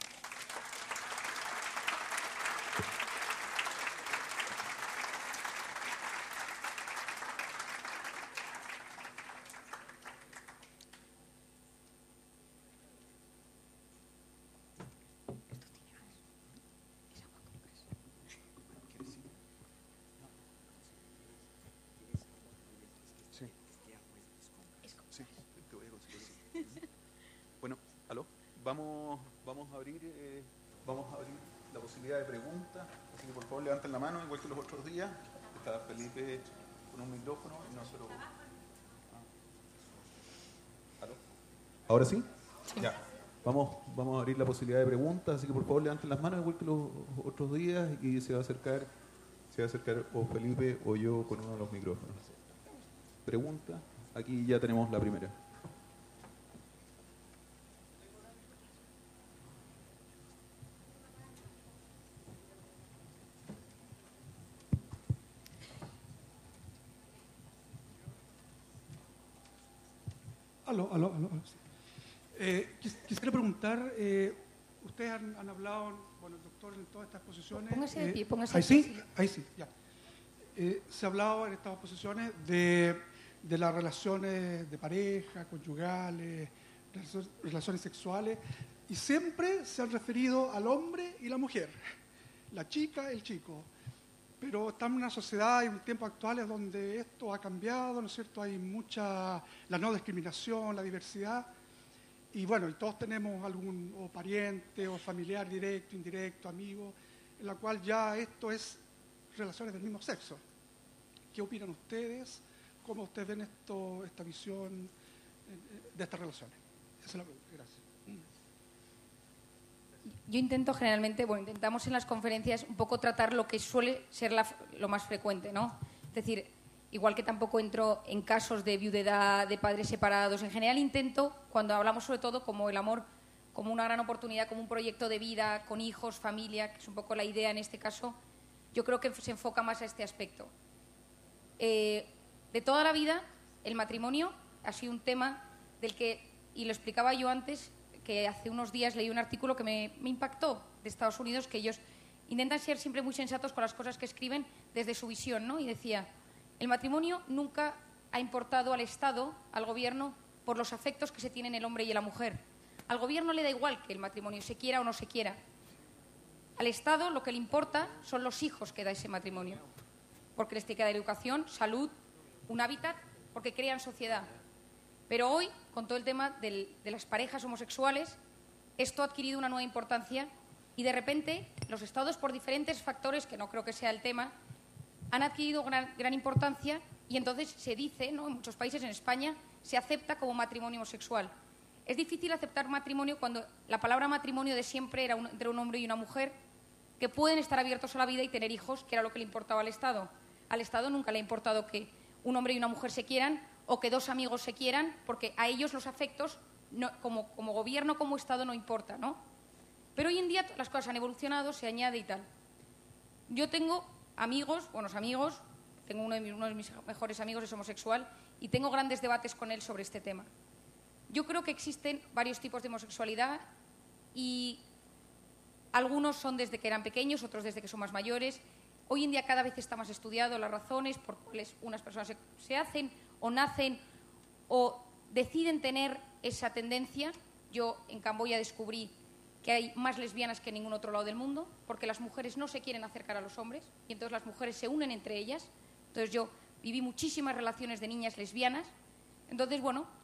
Bueno, aló, vamos a abrir la posibilidad de preguntas, así que por favor levanten la mano, igual que los otros días. Está Felipe con un micrófono y nosotros... ¿Aló? ¿Ahora sí? Sí. Ya. Vamos a abrir la posibilidad de preguntas, así que por favor levanten las manos igual que los otros días y se va a acercar o Felipe o yo con uno de los micrófonos. Pregunta, aquí ya tenemos la primera. Aló. Quisiera preguntar, ustedes han hablado, bueno, el doctor, en todas estas exposiciones... Póngase de pie, póngase ahí de pie. sí, ahí sí, ya. Se ha hablado en estas exposiciones de las relaciones de pareja, conyugales, relaciones sexuales, y siempre se han referido al hombre y la mujer, la chica, el chico. Pero estamos en una sociedad y en tiempos actuales donde esto ha cambiado, ¿no es cierto? Hay mucha, la no discriminación, la diversidad. Y bueno, y todos tenemos algún o pariente o familiar directo, indirecto, amigo, en la cual ya esto es relaciones del mismo sexo. ¿Qué opinan ustedes? ¿Cómo ustedes ven esta visión de estas relaciones? Esa es la pregunta. Gracias. Yo intentamos en las conferencias un poco tratar lo que suele ser lo más frecuente, ¿no? Es decir, igual que tampoco entro en casos de viudedad, de padres separados, en general intento, cuando hablamos sobre todo como el amor, como una gran oportunidad, como un proyecto de vida, con hijos, familia, que es un poco la idea en este caso, yo creo que se enfoca más a este aspecto. De toda la vida, el matrimonio ha sido un tema del que, y lo explicaba yo antes, que hace unos días leí un artículo que me impactó de Estados Unidos, que ellos intentan ser siempre muy sensatos con las cosas que escriben desde su visión, ¿no? Y decía, el matrimonio nunca ha importado al Estado, al gobierno, por los afectos que se tienen el hombre y la mujer. Al gobierno le da igual que el matrimonio se quiera o no se quiera. Al Estado lo que le importa son los hijos que da ese matrimonio, porque les tiene que dar educación, salud, un hábitat, porque crean sociedad. Pero hoy, con todo el tema de las parejas homosexuales, esto ha adquirido una nueva importancia y de repente los estados, por diferentes factores, que no creo que sea el tema, han adquirido gran importancia y entonces se dice, ¿no? En muchos países, en España, se acepta como matrimonio homosexual. Es difícil aceptar matrimonio cuando la palabra matrimonio de siempre era entre un hombre y una mujer que pueden estar abiertos a la vida y tener hijos, que era lo que le importaba al Estado. Al Estado nunca le ha importado que un hombre y una mujer se quieran o que dos amigos se quieran, porque a ellos los afectos, no, como gobierno, como Estado, no importa, ¿no? Pero hoy en día las cosas han evolucionado, se añade y tal. Yo tengo amigos, buenos amigos, tengo uno de mis mejores amigos es homosexual y tengo grandes debates con él sobre este tema. Yo creo que existen varios tipos de homosexualidad y algunos son desde que eran pequeños, otros desde que son más mayores. Hoy en día cada vez está más estudiado las razones por cuales unas personas se hacen o nacen o deciden tener esa tendencia. Yo en Camboya descubrí que hay más lesbianas que en ningún otro lado del mundo, porque las mujeres no se quieren acercar a los hombres y entonces las mujeres se unen entre ellas. Entonces yo viví muchísimas relaciones de niñas lesbianas. Entonces, bueno,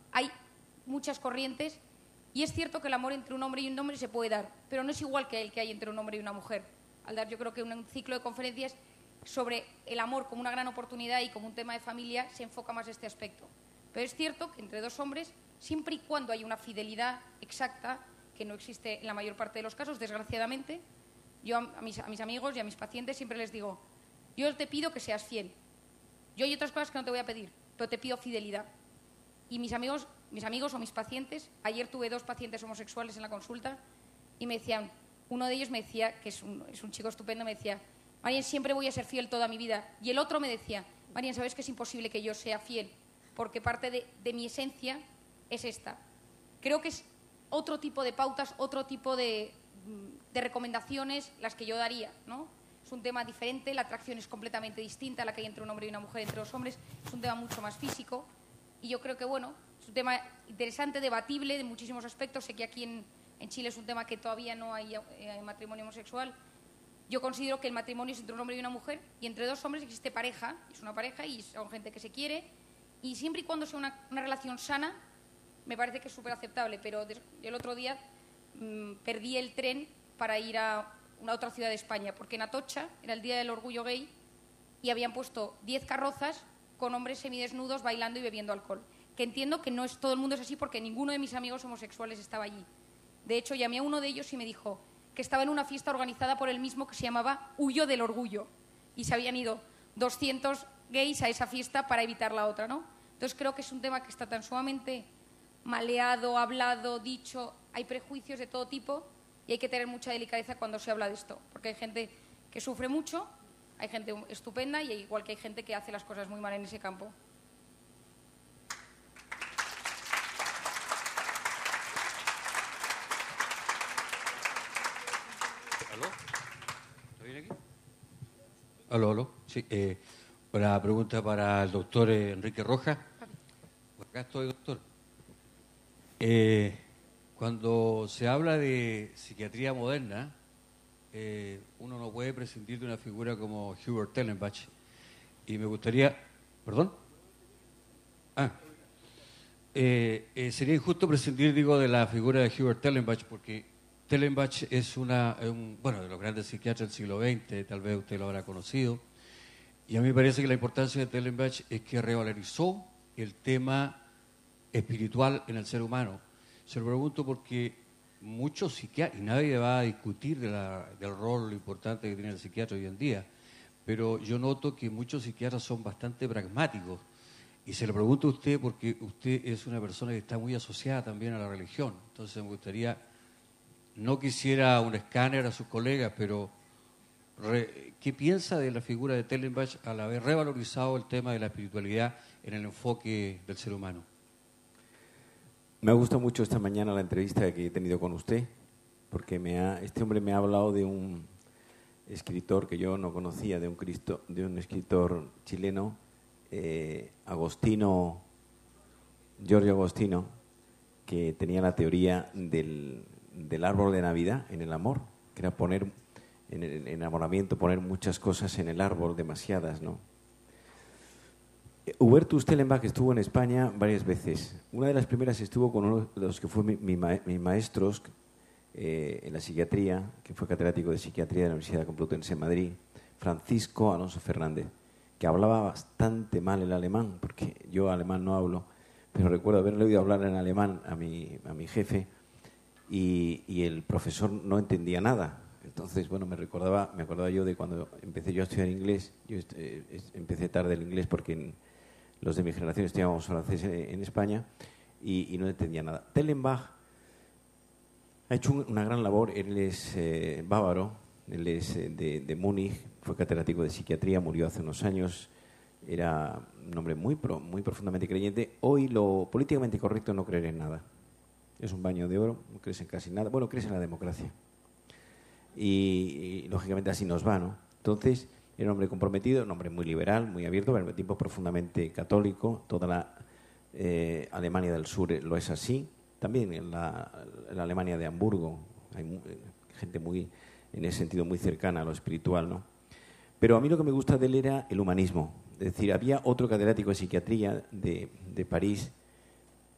hay muchas corrientes y es cierto que el amor entre un hombre y un hombre se puede dar, pero no es igual que el que hay entre un hombre y una mujer. Al dar, yo creo que un ciclo de conferencias sobre el amor como una gran oportunidad y como un tema de familia se enfoca más este aspecto. Pero es cierto que entre dos hombres, siempre y cuando hay una fidelidad exacta, que no existe en la mayor parte de los casos, desgraciadamente, yo a mis amigos y a mis pacientes siempre les digo, yo te pido que seas fiel. Yo hay otras cosas que no te voy a pedir, pero te pido fidelidad. Y mis amigos o mis pacientes, ayer tuve 2 pacientes homosexuales en la consulta y me decían, uno de ellos me decía, que es un chico estupendo, me decía, Marian, siempre voy a ser fiel toda mi vida. Y el otro me decía, Marian, ¿sabes que es imposible que yo sea fiel? Porque parte de mi esencia es esta. Creo que es otro tipo de pautas, otro tipo de recomendaciones las que yo daría, ¿no? Es un tema diferente, la atracción es completamente distinta a la que hay entre un hombre y una mujer, entre 2 hombres, es un tema mucho más físico y yo creo que, bueno, es un tema interesante, debatible de muchísimos aspectos. Sé que aquí en Chile es un tema que todavía no hay matrimonio homosexual. Yo considero que el matrimonio es entre un hombre y una mujer y entre 2 hombres existe pareja, es una pareja y son gente que se quiere y siempre y cuando sea una relación sana me parece que es súper aceptable, pero el otro día perdí el tren para ir a una otra ciudad de España, porque en Atocha era el Día del Orgullo Gay y habían puesto 10 carrozas con hombres semidesnudos bailando y bebiendo alcohol. Que entiendo que no es todo el mundo es así porque ninguno de mis amigos homosexuales estaba allí. De hecho, llamé a uno de ellos y me dijo que estaba en una fiesta organizada por él mismo que se llamaba Huyo del Orgullo y se habían ido 200 gays a esa fiesta para evitar la otra, ¿no? Entonces creo que es un tema que está tan sumamente maleado, hablado, dicho, hay prejuicios de todo tipo y hay que tener mucha delicadeza cuando se habla de esto, porque hay gente que sufre mucho, hay gente estupenda y igual que hay gente que hace las cosas muy mal en ese campo. ¿Aló? ¿Está bien aquí? Aló. Sí, una pregunta para el doctor Enrique Rojas. Acá estoy, doctor. Cuando se habla de psiquiatría moderna, uno no puede prescindir de una figura como Hubert Tellenbach. Y me gustaría... ¿Perdón? Sería injusto prescindir, digo, de la figura de Hubert Tellenbach, porque Tellenbach es bueno, de los grandes psiquiatras del siglo XX, tal vez usted lo habrá conocido. Y a mí me parece que la importancia de Tellenbach es que revalorizó el tema espiritual en el ser humano. Se lo pregunto porque muchos psiquiatras, y nadie va a discutir del rol importante que tiene el psiquiatra hoy en día, pero yo noto que muchos psiquiatras son bastante pragmáticos. Y se lo pregunto a usted porque usted es una persona que está muy asociada también a la religión. Entonces me gustaría, no quisiera un escáner a sus colegas, pero ¿qué piensa de la figura de Tellenbach al haber revalorizado el tema de la espiritualidad en el enfoque del ser humano? Me ha gustado mucho esta mañana la entrevista que he tenido con usted, porque este hombre me ha hablado de un escritor que yo no conocía, de un escritor chileno, Giorgio Agostino, que tenía la teoría del árbol de Navidad en el amor, que era poner en el enamoramiento, poner muchas cosas en el árbol, demasiadas, ¿no? Hubertus Tellenbach estuvo en España varias veces. Una de las primeras estuvo con uno de los que fue mis maestros en la psiquiatría, que fue catedrático de psiquiatría de la Universidad Complutense de Madrid, Francisco Alonso Fernández, que hablaba bastante mal el alemán, porque yo alemán no hablo, pero recuerdo haberle oído hablar en alemán a mi jefe y el profesor no entendía nada. Entonces, bueno, me acordaba yo de cuando empecé yo a estudiar inglés. Yo empecé tarde el inglés porque los de mi generación estudiábamos francés en España y no entendía nada. Tellenbach ha hecho una gran labor. Él es bávaro, él es de Múnich, fue catedrático de psiquiatría, murió hace unos años. Era un hombre muy profundamente creyente. Hoy lo políticamente correcto es no creer en nada. Es un baño de oro, no crees en casi nada. Bueno, crees en la democracia. Y lógicamente así nos va, ¿no? Entonces, era un hombre comprometido, un hombre muy liberal, muy abierto, pero al mismo tiempo profundamente católico. Toda la Alemania del Sur lo es así. También en la Alemania de Hamburgo hay gente en ese sentido muy cercana a lo espiritual, ¿no? Pero a mí lo que me gusta de él era el humanismo. Es decir, había otro catedrático de psiquiatría de París,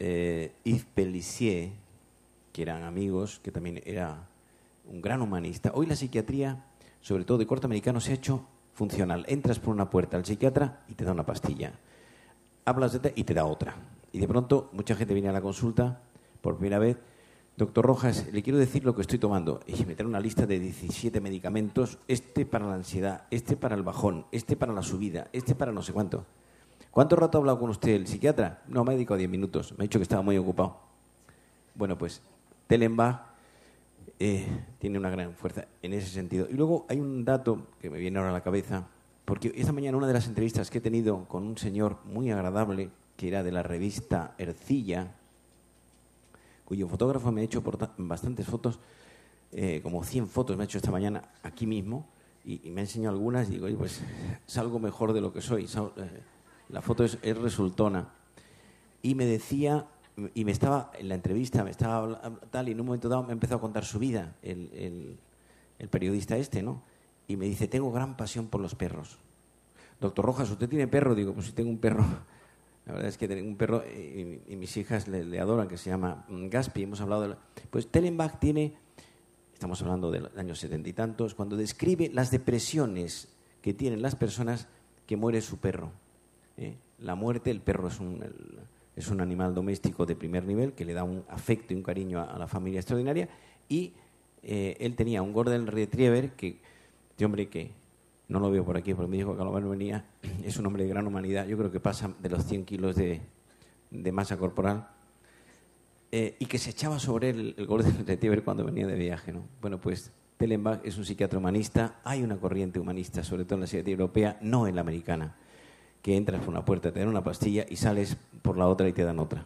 Yves Pellissier, que eran amigos, que también era un gran humanista. Hoy la psiquiatría, sobre todo de corte americano, se ha hecho funcional. Entras por una puerta al psiquiatra y te da una pastilla. Hablas y te da otra. Y de pronto mucha gente viene a la consulta por primera vez. Doctor Rojas, le quiero decir lo que estoy tomando. Y me trae una lista de 17 medicamentos. Este para la ansiedad, este para el bajón, este para la subida, este para no sé cuánto. ¿Cuánto rato ha hablado con usted el psiquiatra? No, me ha dedicado 10 minutos. Me ha dicho que estaba muy ocupado. Bueno, pues Tellenbach tiene una gran fuerza en ese sentido. Y luego hay un dato que me viene ahora a la cabeza, porque esta mañana una de las entrevistas que he tenido con un señor muy agradable, que era de la revista Ercilla, cuyo fotógrafo me ha hecho bastantes fotos, como 100 fotos me ha hecho esta mañana aquí mismo, y me ha enseñado algunas, y digo, oye, pues salgo mejor de lo que soy. La foto es resultona. Y me decía, y me estaba en la entrevista, me estaba tal, y en un momento dado me empezó a contar su vida, el periodista este, ¿no? Y me dice, tengo gran pasión por los perros. Doctor Rojas, ¿usted tiene perro? Digo, pues sí, tengo un perro. La verdad es que tengo un perro y mis hijas le adoran, que se llama Gaspi. Hemos hablado de pues Tellenbach tiene, estamos hablando del año 70 y tantos, cuando describe las depresiones que tienen las personas que muere su perro. La muerte, el perro es un animal doméstico de primer nivel que le da un afecto y un cariño a la familia extraordinaria, y él tenía un Golden Retriever este hombre que no lo veo por aquí porque me dijo que a lo mejor venía, es un hombre de gran humanidad, yo creo que pasa de los 100 kilos de masa corporal, y que se echaba sobre él el Golden Retriever cuando venía de viaje, ¿no? Bueno, pues Tellenbach es un psiquiatra humanista. Hay una corriente humanista, sobre todo en la psiquiatría europea, no en la americana, que entras por una puerta, te dan una pastilla y sales por la otra y te dan otra.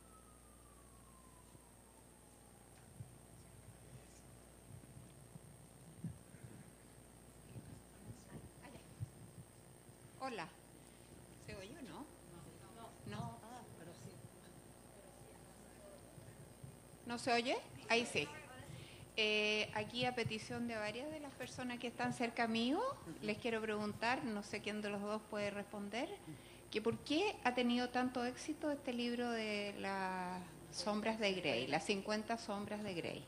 Hola. ¿Se oye o no? No. Pero sí. ¿No se oye? Ahí sí. Aquí a petición de varias de las personas que están cerca mío, les quiero preguntar, no sé quién de los dos puede responder, que por qué ha tenido tanto éxito este libro de las sombras de Grey, las 50 sombras de Grey.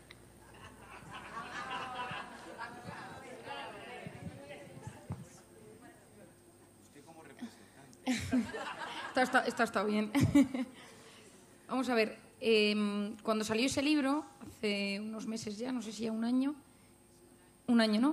Esto está bien. Vamos a ver, cuando salió ese libro, hace unos meses ya, no sé si ya un año, ¿no?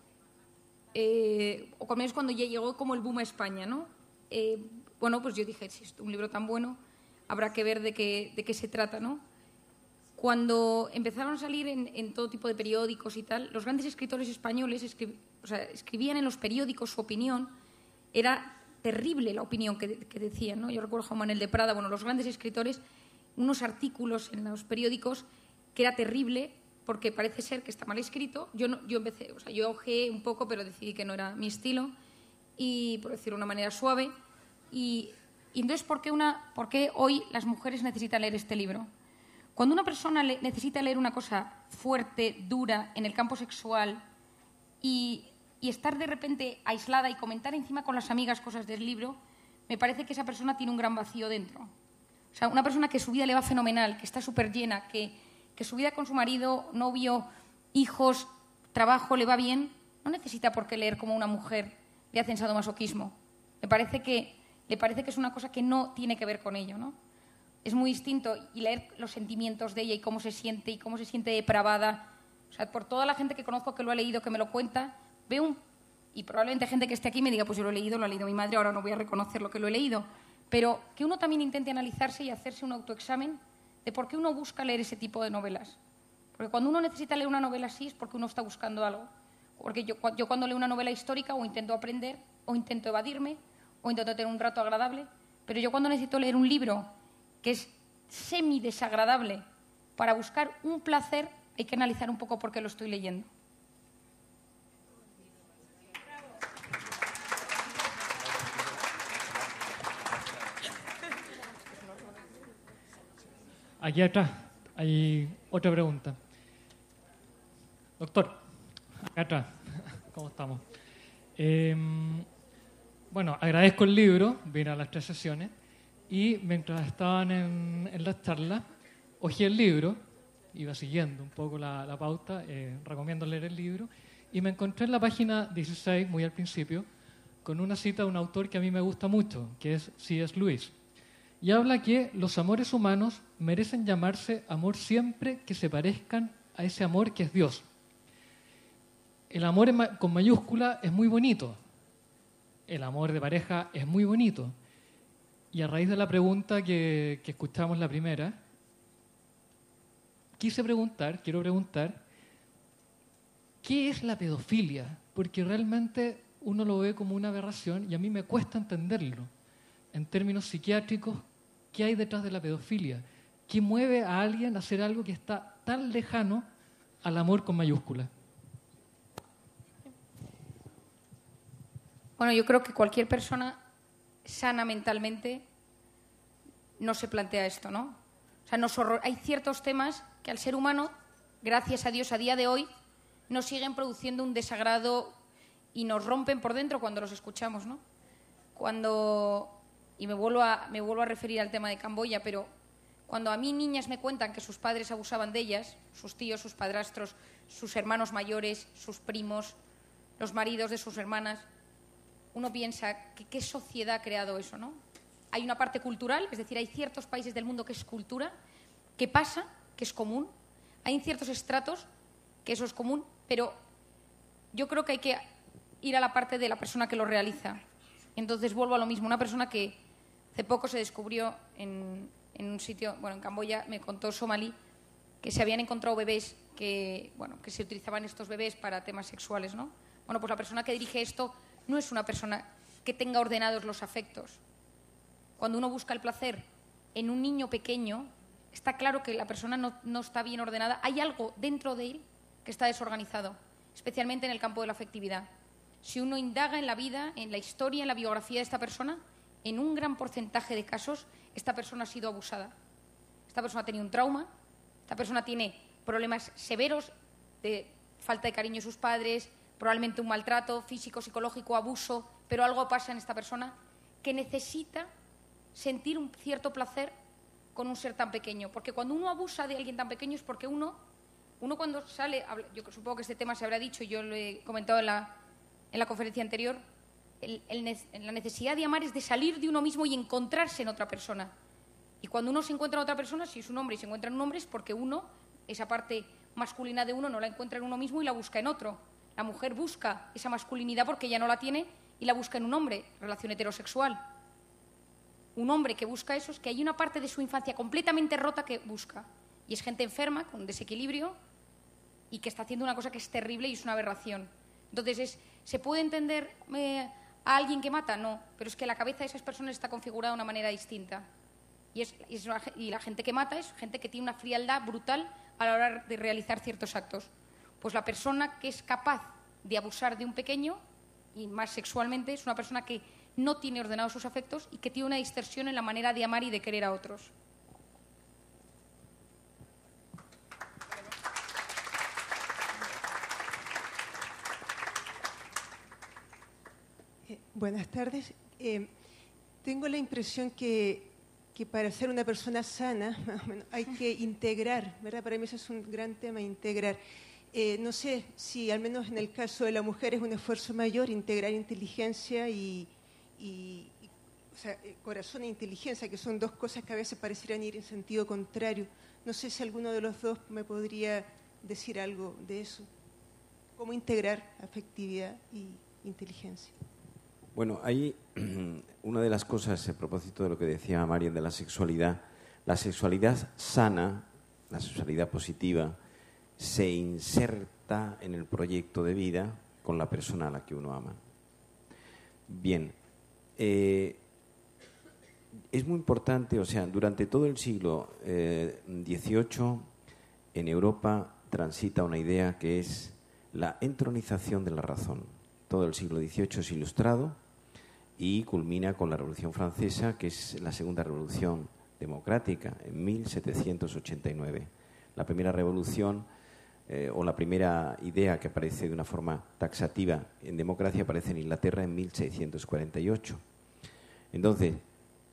O con menos cuando ya llegó como el boom a España, ¿no? Bueno, pues yo dije, si es un libro tan bueno, habrá que ver de qué se trata, ¿no? Cuando empezaron a salir en todo tipo de periódicos y tal, los grandes escritores españoles escribían en los periódicos su opinión. Era terrible la opinión que decían, ¿no? Yo recuerdo a Juan Manuel de Prada, bueno, los grandes escritores, unos artículos en los periódicos que era terrible porque parece ser que está mal escrito. Yo ojeé un poco, pero decidí que no era mi estilo, y por decirlo de una manera suave. Y entonces, ¿por qué hoy las mujeres necesitan leer este libro? Cuando una persona necesita leer una cosa fuerte, dura, en el campo sexual, y estar de repente aislada y comentar encima con las amigas cosas del libro, me parece que esa persona tiene un gran vacío dentro. O sea, una persona que su vida le va fenomenal, que está súper llena, que su vida con su marido, novio, hijos, trabajo le va bien, no necesita por qué leer como una mujer le hacen sadomasoquismo. Le parece que es una cosa que no tiene que ver con ello, ¿no? Es muy distinto, y leer los sentimientos de ella y cómo se siente depravada. O sea, por toda la gente que conozco que lo ha leído, que me lo cuenta, y probablemente gente que esté aquí me diga, pues yo lo ha leído mi madre, ahora no voy a reconocer lo que lo he leído. Pero que uno también intente analizarse y hacerse un autoexamen de por qué uno busca leer ese tipo de novelas. Porque cuando uno necesita leer una novela así es porque uno está buscando algo. Porque yo cuando leo una novela histórica o intento aprender, o intento evadirme, o intento tener un rato agradable, pero yo cuando necesito leer un libro que es semi-desagradable para buscar un placer, hay que analizar un poco por qué lo estoy leyendo. Aquí atrás hay otra pregunta. Doctor, acá atrás, ¿cómo estamos? Bueno, agradezco el libro, vine a las 3 sesiones y mientras estaban en la charla, hojeé el libro, iba siguiendo un poco la pauta, recomiendo leer el libro, y me encontré en la página 16, muy al principio, con una cita de un autor que a mí me gusta mucho, que es C.S. Lewis. Y habla que los amores humanos merecen llamarse amor siempre que se parezcan a ese amor que es Dios. El amor con mayúscula es muy bonito. El amor de pareja es muy bonito. Y a raíz de la pregunta que escuchamos la primera, quiero preguntar, ¿qué es la pedofilia? Porque realmente uno lo ve como una aberración y a mí me cuesta entenderlo. En términos psiquiátricos, ¿qué hay detrás de la pedofilia? ¿Qué mueve a alguien a hacer algo que está tan lejano al amor con mayúscula? Bueno, yo creo que cualquier persona sana mentalmente no se plantea esto, ¿no? O sea, hay ciertos temas que al ser humano, gracias a Dios, a día de hoy, nos siguen produciendo un desagrado y nos rompen por dentro cuando los escuchamos, ¿no? Y me vuelvo a referir al tema de Camboya, pero cuando a mí niñas me cuentan que sus padres abusaban de ellas, sus tíos, sus padrastros, sus hermanos mayores, sus primos, los maridos de sus hermanas, uno piensa que qué sociedad ha creado eso, ¿no? Hay una parte cultural, es decir, hay ciertos países del mundo que es cultura, que pasa, que es común. Hay ciertos estratos que eso es común, pero yo creo que hay que ir a la parte de la persona que lo realiza. Entonces vuelvo a lo mismo. Una persona que hace poco se descubrió en un sitio, bueno, en Camboya, me contó somalí, que se habían encontrado bebés que se utilizaban estos bebés para temas sexuales, ¿no? Bueno, pues la persona que dirige esto no es una persona que tenga ordenados los afectos. Cuando uno busca el placer en un niño pequeño, está claro que la persona no está bien ordenada. Hay algo dentro de él que está desorganizado, especialmente en el campo de la afectividad. Si uno indaga en la vida, en la historia, en la biografía de esta persona, en un gran porcentaje de casos, esta persona ha sido abusada. Esta persona ha tenido un trauma, esta persona tiene problemas severos de falta de cariño de sus padres, probablemente un maltrato físico, psicológico, abuso, pero algo pasa en esta persona que necesita sentir un cierto placer con un ser tan pequeño. Porque cuando uno abusa de alguien tan pequeño es porque uno cuando sale, yo supongo que este tema se habrá dicho, yo lo he comentado en la conferencia anterior, la necesidad de amar es de salir de uno mismo y encontrarse en otra persona. Y cuando uno se encuentra en otra persona, si es un hombre y se encuentra en un hombre, es porque uno, esa parte masculina de uno, no la encuentra en uno mismo y la busca en otro. La mujer busca esa masculinidad porque ella no la tiene y la busca en un hombre, relación heterosexual. Un hombre que busca eso es que hay una parte de su infancia completamente rota que busca. Y es gente enferma, con desequilibrio, y que está haciendo una cosa que es terrible y es una aberración. Entonces, ¿se puede entender a alguien que mata? No, pero es que la cabeza de esas personas está configurada de una manera distinta. Y la gente que mata es gente que tiene una frialdad brutal a la hora de realizar ciertos actos. Pues la persona que es capaz de abusar de un pequeño, y más sexualmente, es una persona que no tiene ordenados sus afectos y que tiene una distorsión en la manera de amar y de querer a otros. Buenas tardes. Tengo la impresión que para ser una persona sana hay que integrar, ¿verdad? Para mí eso es un gran tema, integrar. No sé si al menos en el caso de la mujer es un esfuerzo mayor integrar inteligencia y corazón e inteligencia, que son dos cosas que a veces parecieran ir en sentido contrario. No sé si alguno de los dos me podría decir algo de eso. ¿Cómo integrar afectividad y inteligencia? Bueno, hay una de las cosas, a propósito de lo que decía Marian de la sexualidad sana, la sexualidad positiva, se inserta en el proyecto de vida con la persona a la que uno ama. Bien, es muy importante, o sea, durante todo el siglo XVIII en Europa transita una idea que es la entronización de la razón. Todo el siglo XVIII es ilustrado y culmina con la Revolución Francesa, que es la segunda revolución democrática, en 1789. La primera revolución o la primera idea que aparece de una forma taxativa en democracia aparece en Inglaterra en 1648. Entonces,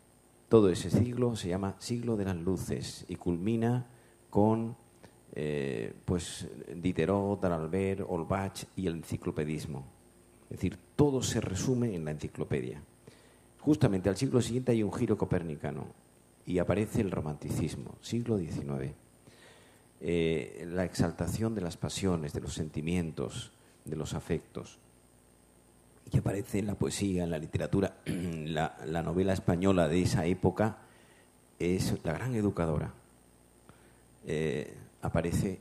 todo ese siglo se llama siglo de las luces y culmina con pues Diderot, D'Alembert, Holbach y el enciclopedismo. Es decir, todo se resume en la enciclopedia. Justamente al siglo siguiente hay un giro copernicano y aparece el romanticismo, siglo XIX. La exaltación de las pasiones, de los sentimientos, de los afectos. Y aparece en la poesía, en la literatura. La novela española de esa época es la gran educadora. Aparece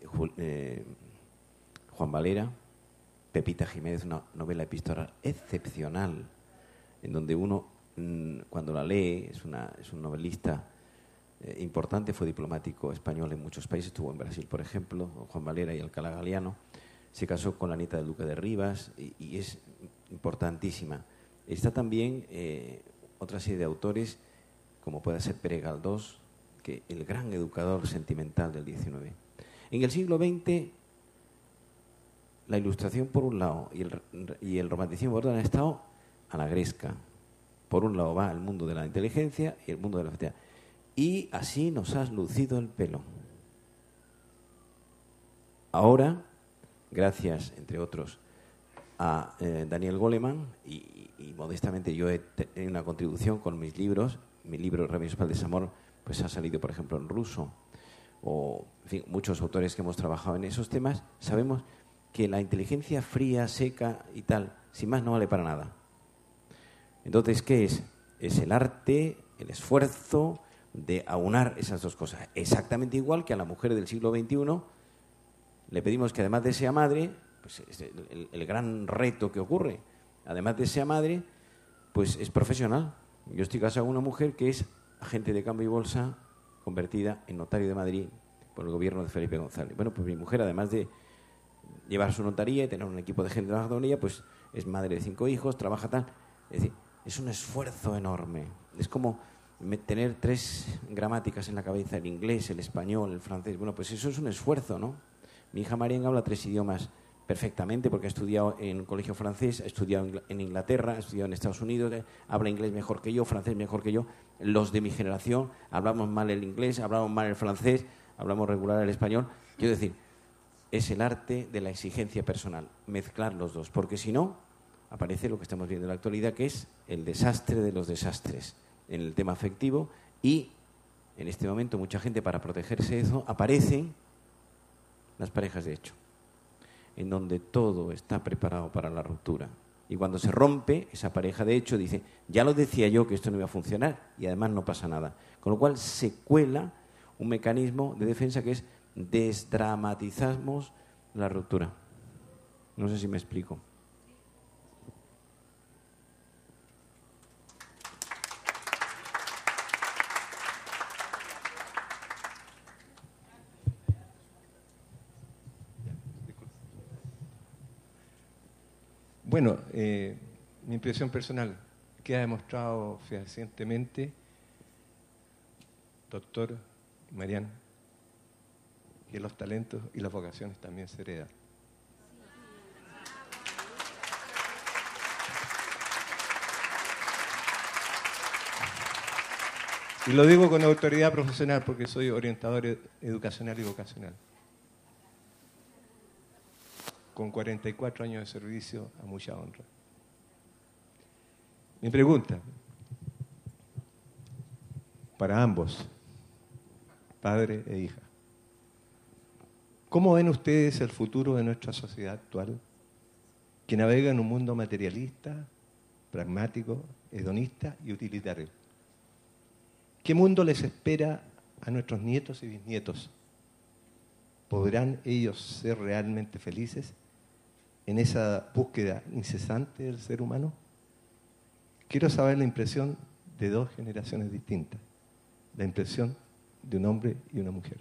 Juan Valera, Pepita Jiménez, una novela epistolar excepcional, en donde uno, cuando la lee, es un novelista importante, fue diplomático español en muchos países, estuvo en Brasil, por ejemplo, Juan Valera y Alcalá Galiano, se casó con la nieta del duque de Rivas y es importantísima. Está también otra serie de autores, como puede ser Pere Galdós, que el gran educador sentimental del XIX. En el siglo XX, la Ilustración por un lado y el romanticismo por otro han estado a la gresca. Por un lado va el mundo de la inteligencia y el mundo de la afectividad. Y así nos has lucido el pelo. Ahora, gracias, entre otros, a Daniel Goleman, y modestamente yo he tenido una contribución con mis libros. Mi libro Remedios para el Desamor pues ha salido, por ejemplo, en ruso, o en fin, muchos autores que hemos trabajado en esos temas. Sabemos que la inteligencia fría, seca y tal, sin más, no vale para nada. Entonces, ¿qué es? Es el arte, el esfuerzo de aunar esas dos cosas. Exactamente igual que a la mujer del siglo XXI le pedimos que, además de ser madre, pues es el gran reto que ocurre, además de ser madre, pues es profesional. Yo estoy casado con una mujer que es agente de cambio y bolsa, convertida en notario de Madrid por el gobierno de Felipe González. Bueno, pues mi mujer, además de llevar su notaría y tener un equipo de gente trabajando con ella, pues es madre de 5 hijos, trabaja tal. Es decir, es un esfuerzo enorme. Es como tener 3 gramáticas en la cabeza, el inglés, el español, el francés. Bueno, pues eso es un esfuerzo, ¿no? Mi hija Marian habla 3 idiomas perfectamente porque ha estudiado en un colegio francés, ha estudiado en Inglaterra, ha estudiado en Estados Unidos, habla inglés mejor que yo, francés mejor que yo. Los de mi generación hablamos mal el inglés, hablamos mal el francés, hablamos regular el español. Quiero decir, es el arte de la exigencia personal, mezclar los dos, porque si no, aparece lo que estamos viendo en la actualidad, que es el desastre de los desastres en el tema afectivo, y en este momento mucha gente, para protegerse de eso, aparecen las parejas de hecho, en donde todo está preparado para la ruptura. Y cuando se rompe, esa pareja de hecho dice, ya lo decía yo que esto no iba a funcionar, y además no pasa nada. Con lo cual se cuela un mecanismo de defensa que es desdramatizamos la ruptura. No sé si me explico. Bueno, mi impresión personal, que ha demostrado fehacientemente, doctor Marian, que los talentos y las vocaciones también se heredan. Y lo digo con autoridad profesional porque soy orientador educacional y vocacional. Con 44 años de servicio a mucha honra. Mi pregunta, para ambos, padre e hija, ¿cómo ven ustedes el futuro de nuestra sociedad actual, que navega en un mundo materialista, pragmático, hedonista y utilitario? ¿Qué mundo les espera a nuestros nietos y bisnietos? ¿Podrán ellos ser realmente felices en esa búsqueda incesante del ser humano? Quiero saber la impresión de 2 generaciones distintas, la impresión de un hombre y una mujer.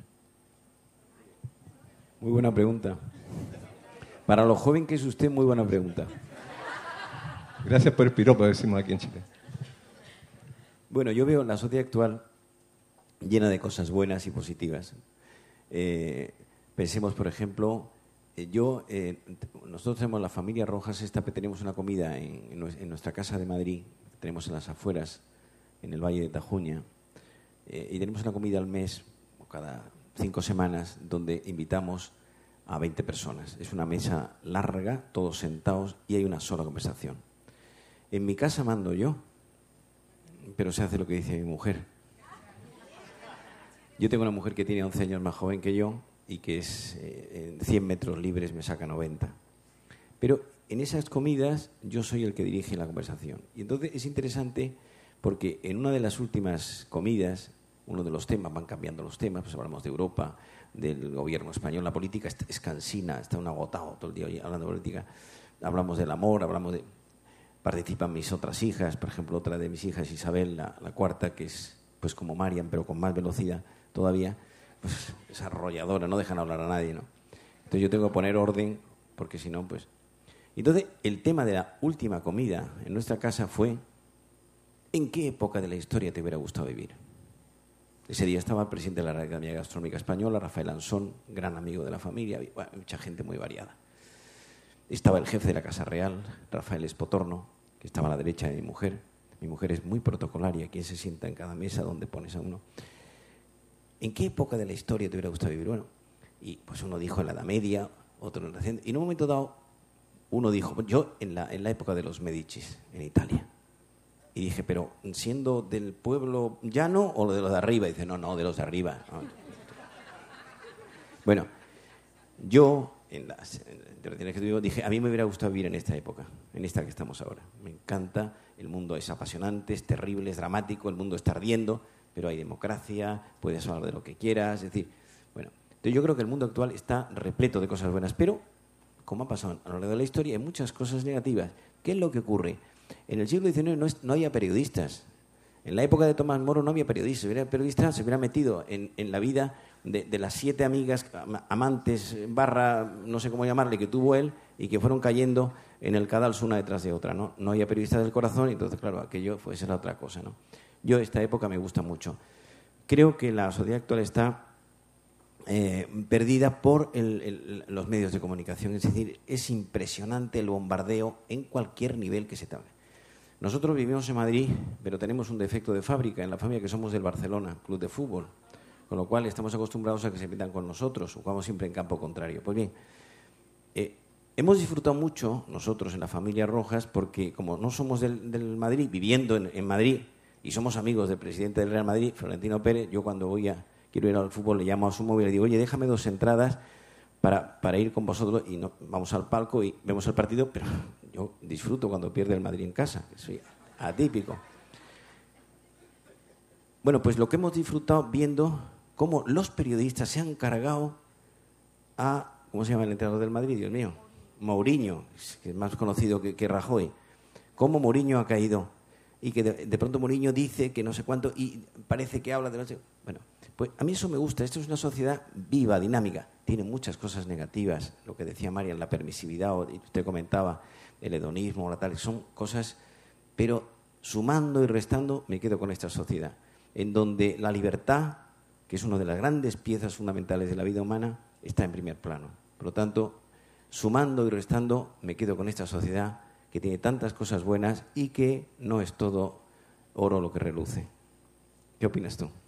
Muy buena pregunta. Para lo joven que es usted, muy buena pregunta. Gracias por el piropo, decimos aquí en Chile. Bueno, yo veo la sociedad actual llena de cosas buenas y positivas. Pensemos, por ejemplo, nosotros tenemos la familia Rojas, tenemos una comida en nuestra casa de Madrid, tenemos en las afueras, en el Valle de Tajuña, y tenemos una comida al mes, cada 5 semanas, donde invitamos a 20 personas. Es una mesa larga, todos sentados, y hay una sola conversación. En mi casa mando yo, pero se hace lo que dice mi mujer. Yo tengo una mujer que tiene 11 años más joven que yo y que es en 100 metros libres me saca 90. Pero en esas comidas yo soy el que dirige la conversación. Y entonces es interesante porque en una de las últimas comidas, uno de los temas, van cambiando los temas, pues hablamos de Europa, del gobierno español, la política es cansina, está un agotado todo el día hablando de política. Hablamos del amor, participan mis otras hijas, por ejemplo, otra de mis hijas, Isabel, la cuarta, que es pues como Marian, pero con más velocidad todavía, pues es arrolladora, no dejan hablar a nadie, ¿no? Entonces yo tengo que poner orden, porque si no, pues... Entonces, el tema de la última comida en nuestra casa fue ¿en qué época de la historia te hubiera gustado vivir? Ese día estaba el presidente de la Academia Gastronómica Española, Rafael Ansón, gran amigo de la familia, bueno, mucha gente muy variada. Estaba el jefe de la Casa Real, Rafael Espotorno, que estaba a la derecha de mi mujer. Mi mujer es muy protocolaria, quien se sienta en cada mesa donde pones a uno. ¿En qué época de la historia te hubiera gustado vivir? Bueno, y pues uno dijo en la Edad Media, otro en la reciente, y en un momento dado uno dijo, yo en la época de los Medicis, en Italia. Y dije, pero ¿siendo del pueblo llano o de los de arriba? Y dice, no, de los de arriba. No. Bueno, yo en las intervenciones que tuvimos dije, a mí me hubiera gustado vivir en esta época, en esta que estamos ahora. Me encanta, el mundo es apasionante, es terrible, es dramático, el mundo está ardiendo, pero hay democracia, puedes hablar de lo que quieras, es decir, bueno. Entonces yo creo que el mundo actual está repleto de cosas buenas, pero, como ha pasado a lo largo de la historia, hay muchas cosas negativas. ¿Qué es lo que ocurre? En el siglo XIX no había periodistas. En la época de Tomás Moro no había periodistas. Si hubiera periodistas, se hubiera metido en la vida de las 7 amigas, amantes, no sé cómo llamarle, que tuvo él y que fueron cayendo en el cadalso una detrás de otra, ¿no? No había periodistas del corazón y entonces, claro, aquello fue esa la otra cosa, ¿no? Yo esta época me gusta mucho. Creo que la sociedad actual está perdida por los medios de comunicación. Es decir, es impresionante el bombardeo en cualquier nivel que se tenga. Nosotros vivimos en Madrid, pero tenemos un defecto de fábrica en la familia, que somos del Barcelona, club de fútbol, con lo cual estamos acostumbrados a que se metan con nosotros, jugamos siempre en campo contrario. Pues bien, hemos disfrutado mucho nosotros en la familia Rojas, porque como no somos del Madrid, viviendo en Madrid, y somos amigos del presidente del Real Madrid, Florentino Pérez, yo cuando quiero ir al fútbol, le llamo a su móvil y le digo, oye, déjame 2 entradas para ir con vosotros y vamos al palco y vemos el partido, pero yo disfruto cuando pierde el Madrid en casa, que soy atípico. Bueno, pues lo que hemos disfrutado viendo cómo los periodistas se han cargado a, ¿cómo se llama el entrenador del Madrid? Dios mío, Mourinho, que es más conocido que Rajoy. Cómo Mourinho ha caído y que de pronto Mourinho dice que no sé cuánto y parece que habla de no sé... Bueno, pues a mí eso me gusta. Esto es una sociedad viva, dinámica. Tiene muchas cosas negativas, lo que decía Marian, la permisividad, y usted comentaba, el hedonismo, la tal, son cosas, pero sumando y restando me quedo con esta sociedad, en donde la libertad, que es una de las grandes piezas fundamentales de la vida humana, está en primer plano. Por lo tanto, sumando y restando, me quedo con esta sociedad que tiene tantas cosas buenas y que no es todo oro lo que reluce. ¿Qué opinas tú?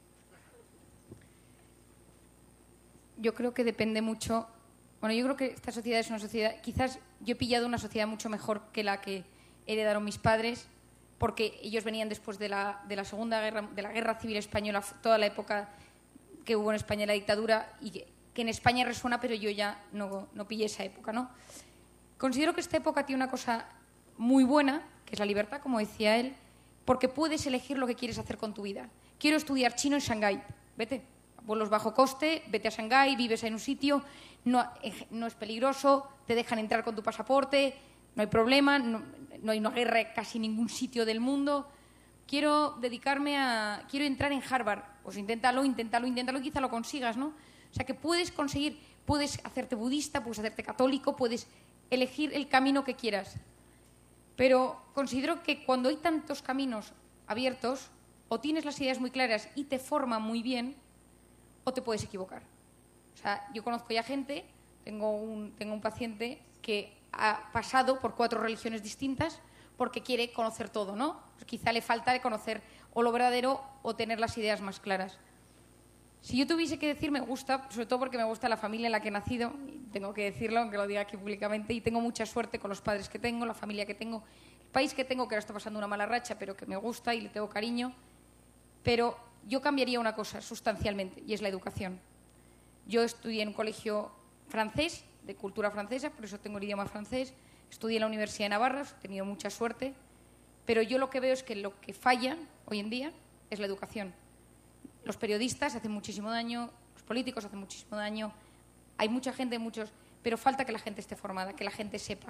Yo creo que depende mucho. Bueno, yo creo que esta sociedad es una sociedad. Quizás yo he pillado una sociedad mucho mejor que la que heredaron mis padres, porque ellos venían después de la Segunda Guerra, de la Guerra Civil Española, toda la época que hubo en España la dictadura, y que en España resuena, pero yo ya no pillé esa época, ¿no? Considero que esta época tiene una cosa muy buena, que es la libertad, como decía él, porque puedes elegir lo que quieres hacer con tu vida. Quiero estudiar chino en Shanghái, vete. Vuelos bajo coste, vete a Shanghái, vives en un sitio, no es peligroso, te dejan entrar con tu pasaporte, no hay problema, no hay una guerra en casi ningún sitio del mundo. Quiero entrar en Harvard, pues inténtalo, quizá lo consigas, ¿no? O sea que puedes hacerte budista, puedes hacerte católico, puedes elegir el camino que quieras. Pero considero que cuando hay tantos caminos abiertos, o tienes las ideas muy claras y te forman muy bien, o te puedes equivocar. O sea, yo conozco ya gente, tengo un paciente que ha pasado por 4 religiones distintas porque quiere conocer todo, ¿no? Pues quizá le falta de conocer o lo verdadero o tener las ideas más claras. Si yo tuviese que decir, me gusta, sobre todo porque me gusta la familia en la que he nacido, y tengo que decirlo, aunque lo diga aquí públicamente, y tengo mucha suerte con los padres que tengo, la familia que tengo, el país que tengo, que ahora está pasando una mala racha, pero que me gusta y le tengo cariño, pero yo cambiaría una cosa sustancialmente, y es la educación. Yo estudié en un colegio francés, de cultura francesa, por eso tengo el idioma francés, estudié en la Universidad de Navarra, he tenido mucha suerte, pero yo lo que veo es que lo que falla hoy en día es la educación. Los periodistas hacen muchísimo daño, los políticos hacen muchísimo daño, hay mucha gente, pero falta que la gente esté formada, que la gente sepa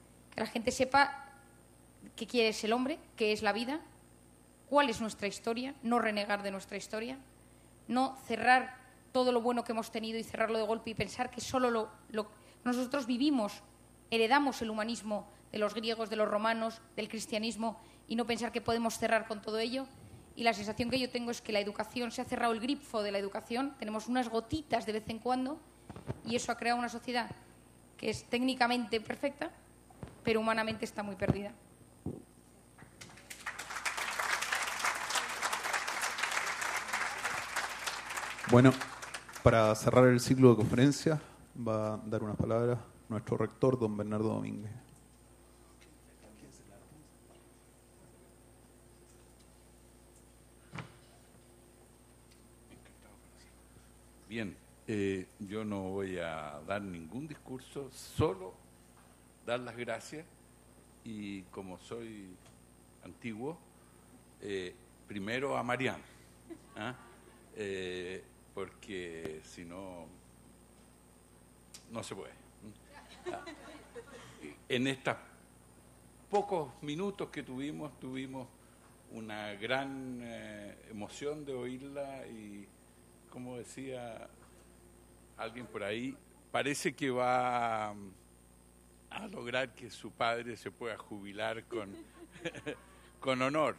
qué quiere es el hombre, qué es la vida, cuál es nuestra historia, no renegar de nuestra historia, no cerrar todo lo bueno que hemos tenido y cerrarlo de golpe y pensar que solo nosotros vivimos, heredamos el humanismo de los griegos, de los romanos, del cristianismo, y no pensar que podemos cerrar con todo ello. Y la sensación que yo tengo es que la educación, se ha cerrado el grifo de la educación, tenemos unas gotitas de vez en cuando, y eso ha creado una sociedad que es técnicamente perfecta, pero humanamente está muy perdida. Bueno, para cerrar el ciclo de conferencias, va a dar unas palabras nuestro rector, don Bernardo Domínguez. Bien, yo no voy a dar ningún discurso, solo dar las gracias, y como soy antiguo, primero a Mariano, porque si no, no se puede. En estos pocos minutos que tuvimos una gran emoción de oírla, y como decía alguien por ahí, parece que va a lograr que su padre se pueda jubilar con honor.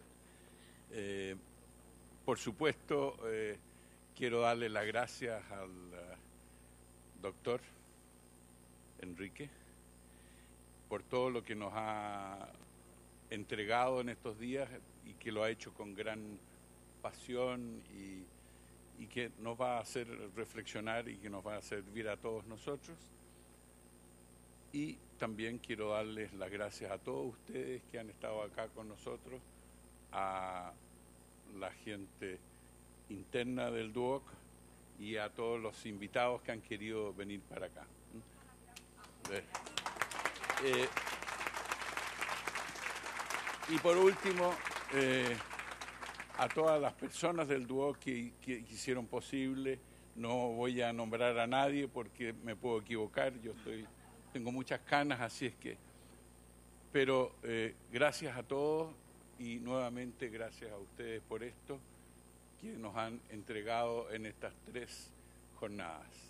Por supuesto, quiero darle las gracias al doctor Enrique por todo lo que nos ha entregado en estos días, y que lo ha hecho con gran pasión, y que nos va a hacer reflexionar y que nos va a servir a todos nosotros. Y también quiero darles las gracias a todos ustedes que han estado acá con nosotros, a la gente interna del DUOC y a todos los invitados que han querido venir para acá. Y por último, a todas las personas del DUOC que hicieron posible. No voy a nombrar a nadie porque me puedo equivocar, tengo muchas canas, así es que... Pero gracias a todos, y nuevamente gracias a ustedes por esto que nos han entregado en estas 3 jornadas.